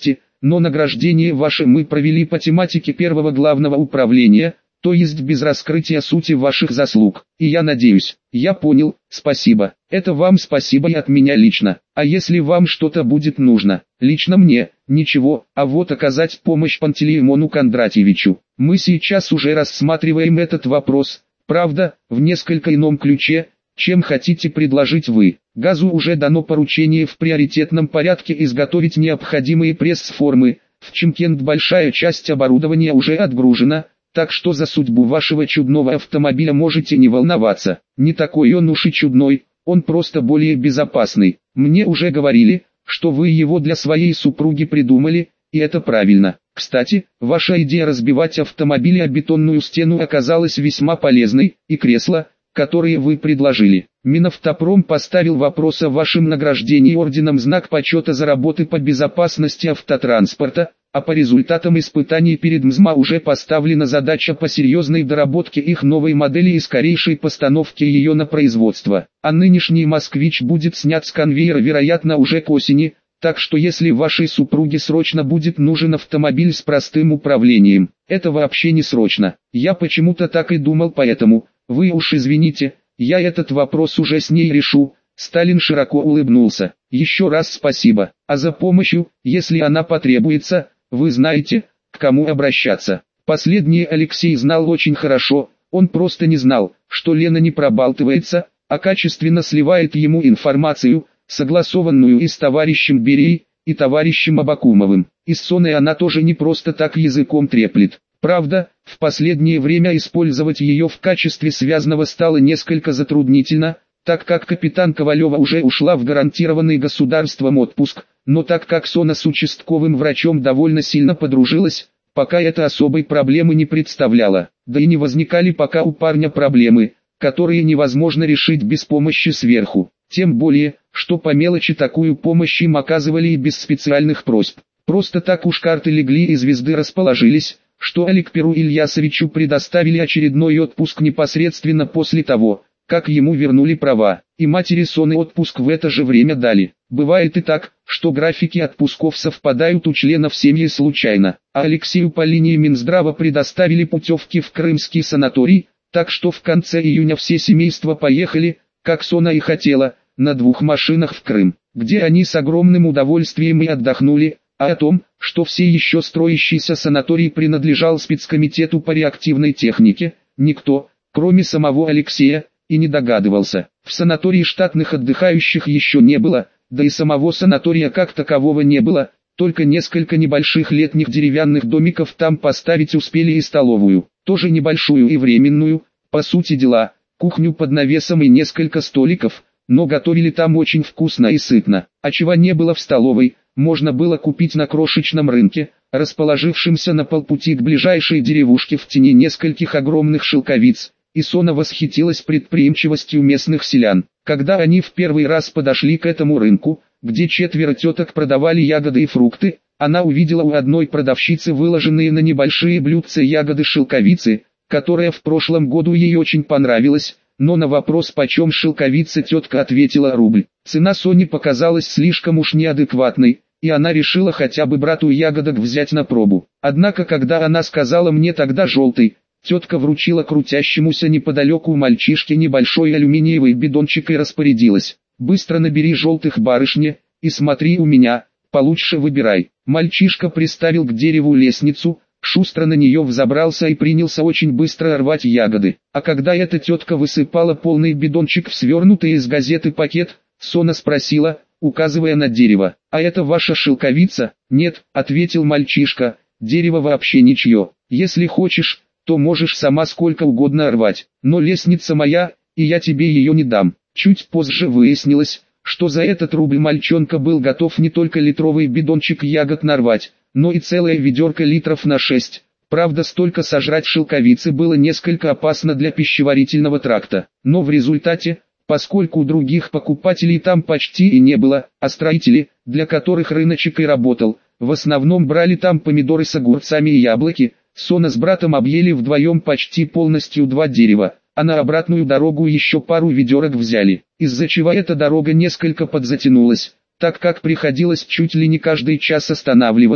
но награждение ваше мы провели по тематике первого главного управления, то есть без раскрытия сути ваших заслуг. И я надеюсь, я понял, спасибо. Это вам спасибо и от меня лично. А если вам что-то будет нужно, лично мне, ничего, а вот оказать помощь Пантелеймону Кондратьевичу. Мы сейчас уже рассматриваем этот вопрос, правда, в несколько ином ключе, чем хотите предложить вы. ГАЗу уже дано поручение в приоритетном порядке изготовить необходимые пресс-формы, в Чимкент большая часть оборудования уже отгружена, так что за судьбу вашего чудного автомобиля можете не волноваться. Не такой он уж и чудной, он просто более безопасный. Мне уже говорили, что вы его для своей супруги придумали, и это правильно. Кстати, ваша идея разбивать автомобили о бетонную стену оказалась весьма полезной, и кресла, которые вы предложили. Минавтопром поставил вопрос о вашем награждении орденом «Знак почета» за работы по безопасности автотранспорта, а по результатам испытаний перед МЗМА уже поставлена задача по серьезной доработке их новой модели и скорейшей постановке ее на производство. А нынешний «Москвич» будет снят с конвейера вероятно уже к осени, так что если вашей супруге срочно будет нужен автомобиль с простым управлением, это вообще не срочно. Я почему-то так и думал, поэтому, вы уж извините, я этот вопрос уже с ней решу. Сталин широко улыбнулся. Еще раз спасибо. А за помощью, если она потребуется, вы знаете, к кому обращаться. Последнее Алексей знал очень хорошо, он просто не знал, что Лена не пробалтывается, а качественно сливает ему информацию, согласованную и с товарищем Берией, и товарищем Абакумовым. И с Соной она тоже не просто так языком треплет. Правда, в последнее время использовать ее в качестве связного стало несколько затруднительно, так как капитан Ковалева уже ушла в гарантированный государством отпуск, но так как Сона с участковым врачом довольно сильно подружилась, пока это особой проблемы не представляло, да и не возникали пока у парня проблемы, которые невозможно решить без помощи сверху, тем более, что по мелочи такую помощь им оказывали и без специальных просьб. Просто так уж карты легли и звезды расположились, что Аликперу Ильясовичу предоставили очередной отпуск непосредственно после того, как ему вернули права, и матери Соны отпуск в это же время дали. Бывает и так, что графики отпусков совпадают у членов семьи случайно, а Алексею по линии Минздрава предоставили путевки в крымский санаторий, так что в конце июня все семейства поехали, как Сона и хотела, на 2 машинах в Крым, где они с огромным удовольствием и отдохнули, а о том, что все еще строящийся санаторий принадлежал спецкомитету по реактивной технике, никто, кроме самого Алексея, и не догадывался. В санатории штатных отдыхающих еще не было, да и самого санатория как такового не было, только несколько небольших летних деревянных домиков там поставить успели и столовую, тоже небольшую и временную, по сути дела, кухню под навесом и несколько столиков, но готовили там очень вкусно и сытно, а чего не было в столовой, можно было купить на крошечном рынке, расположившемся на полпути к ближайшей деревушке в тени нескольких огромных шелковиц, и Сона восхитилась предприимчивостью местных селян. Когда они в первый раз подошли к этому рынку, где 4 теток продавали ягоды и фрукты, она увидела у одной продавщицы выложенные на небольшие блюдца ягоды шелковицы, которая в прошлом году ей очень понравилась, но на вопрос почем шелковица тетка ответила рубль. Цена Соне показалась слишком уж неадекватной, и она решила хотя бы брату ягодок взять на пробу. Однако когда она сказала мне тогда желтый, тетка вручила крутящемуся неподалеку мальчишке небольшой алюминиевый бидончик и распорядилась: «Быстро набери желтых, барышне, и смотри у меня, получше выбирай». Мальчишка приставил к дереву лестницу, шустро на нее взобрался и принялся очень быстро рвать ягоды. А когда эта тетка высыпала полный бидончик в свернутый из газеты пакет, Сона спросила, указывая на дерево: «А это ваша шелковица?» «Нет», — ответил мальчишка, — «дерево вообще ничье. Если хочешь, то можешь сама сколько угодно рвать, но лестница моя, и я тебе ее не дам». Чуть позже выяснилось, что за этот рубль мальчонка был готов не только литровый бидончик ягод нарвать, но и целое ведерко литров на 6. Правда, столько сожрать шелковицы было несколько опасно для пищеварительного тракта, но в результате, поскольку других покупателей там почти и не было, а строители, для которых рыночек и работал, в основном брали там помидоры с огурцами и яблоки, Сона с братом объели вдвоем почти полностью 2 дерева, а на обратную дорогу еще пару ведерок взяли, из-за чего эта дорога несколько подзатянулась, так как приходилось чуть ли не каждый час останавливаться,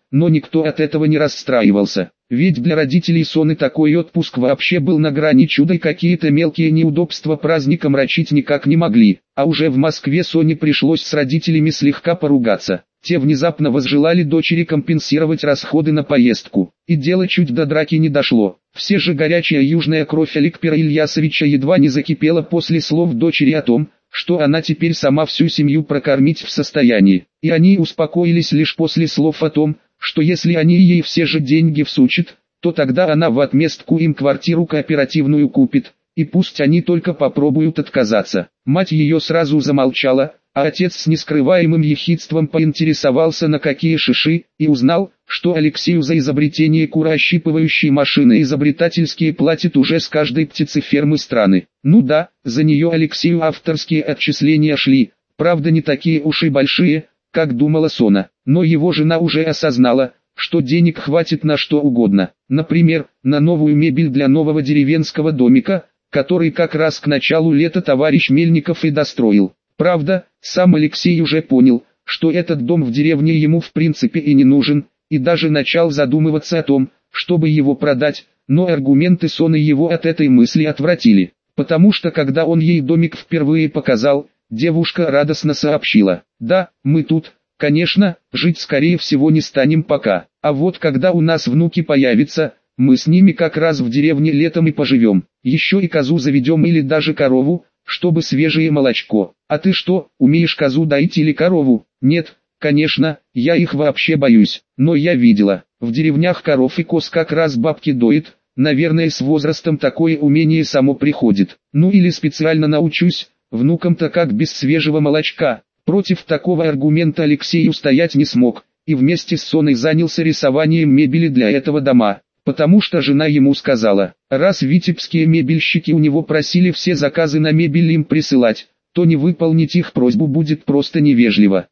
но никто от этого не расстраивался. Ведь для родителей Соны такой отпуск вообще был на грани чуда, и какие-то мелкие неудобства праздника мрачить никак не могли. А уже в Москве Соне пришлось с родителями слегка поругаться. Те внезапно возжелали дочери компенсировать расходы на поездку. И дело чуть до драки не дошло. Все же горячая южная кровь Аликпера Ильясовича едва не закипела после слов дочери о том, что она теперь сама всю семью прокормить в состоянии. И они успокоились лишь после слов о том, что если они ей все же деньги всучат, то тогда она в отместку им квартиру кооперативную купит, и пусть они только попробуют отказаться. Мать ее сразу замолчала, а отец с нескрываемым ехидством поинтересовался, на какие шиши, и узнал, что Алексею за изобретение куроощипывающей машины изобретательские платят уже с каждой птицефермы страны. Ну да, за нее Алексею авторские отчисления шли, правда не такие уж и большие, как думала Сона, но его жена уже осознала, что денег хватит на что угодно, например, на новую мебель для нового деревенского домика, который как раз к началу лета товарищ Мельников и достроил. Правда, сам Алексей уже понял, что этот дом в деревне ему в принципе и не нужен, и даже начал задумываться о том, чтобы его продать, но аргументы Соны его от этой мысли отвратили, потому что когда он ей домик впервые показал, девушка радостно сообщила: «Да, мы тут, конечно, жить скорее всего не станем пока, а вот когда у нас внуки появятся, мы с ними как раз в деревне летом и поживем, еще и козу заведем или даже корову, чтобы свежее молочко. А ты что, умеешь козу доить или корову?» «Нет, конечно, я их вообще боюсь, но я видела, в деревнях коров и коз как раз бабки доят, наверное с возрастом такое умение само приходит. Ну или специально научусь, внукам-то как без свежего молочка». Против такого аргумента Алексей устоять не смог, и вместе с Соной занялся рисованием мебели для этого дома. Потому что жена ему сказала, раз витебские мебельщики у него просили все заказы на мебель им присылать, то не выполнить их просьбу будет просто невежливо.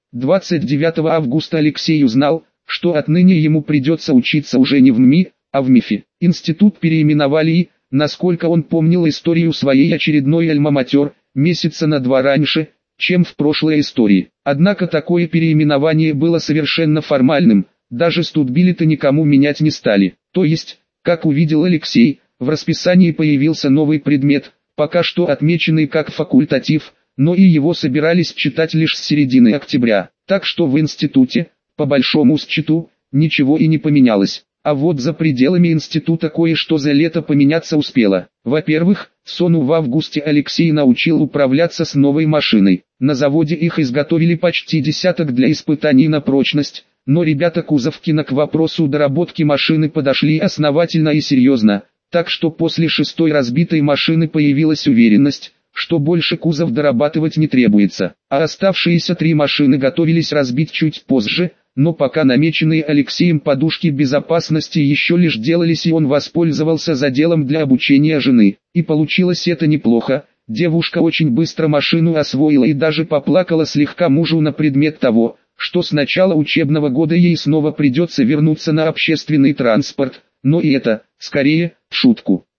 29 августа Алексей узнал, что отныне ему придется учиться уже не в ММИ, а в МИФе. Институт переименовали и, насколько он помнил историю своей очередной альма-матер, месяца на 2 раньше, чем в прошлой истории. Однако такое переименование было совершенно формальным, даже студбилеты никому менять не стали. То есть, как увидел Алексей, в расписании появился новый предмет, пока что отмеченный как факультатив, но и его собирались читать лишь с середины октября. Так что в институте, по большому счету, ничего и не поменялось. А вот за пределами института кое-что за лето поменяться успело. Во-первых, Сону в августе Алексей научил управляться с новой машиной. На заводе их изготовили почти десяток для испытаний на прочность, но ребята Кузовкина к вопросу доработки машины подошли основательно и серьезно, так что после 6-й разбитой машины появилась уверенность, что больше кузов дорабатывать не требуется, а оставшиеся 3 машины готовились разбить чуть позже, но пока намеченные Алексеем подушки безопасности еще лишь делались, и он воспользовался заделом для обучения жены. И получилось это неплохо, девушка очень быстро машину освоила и даже поплакала слегка мужу на предмет того, что с начала учебного года ей снова придется вернуться на общественный транспорт, но и это, скорее, в шутку.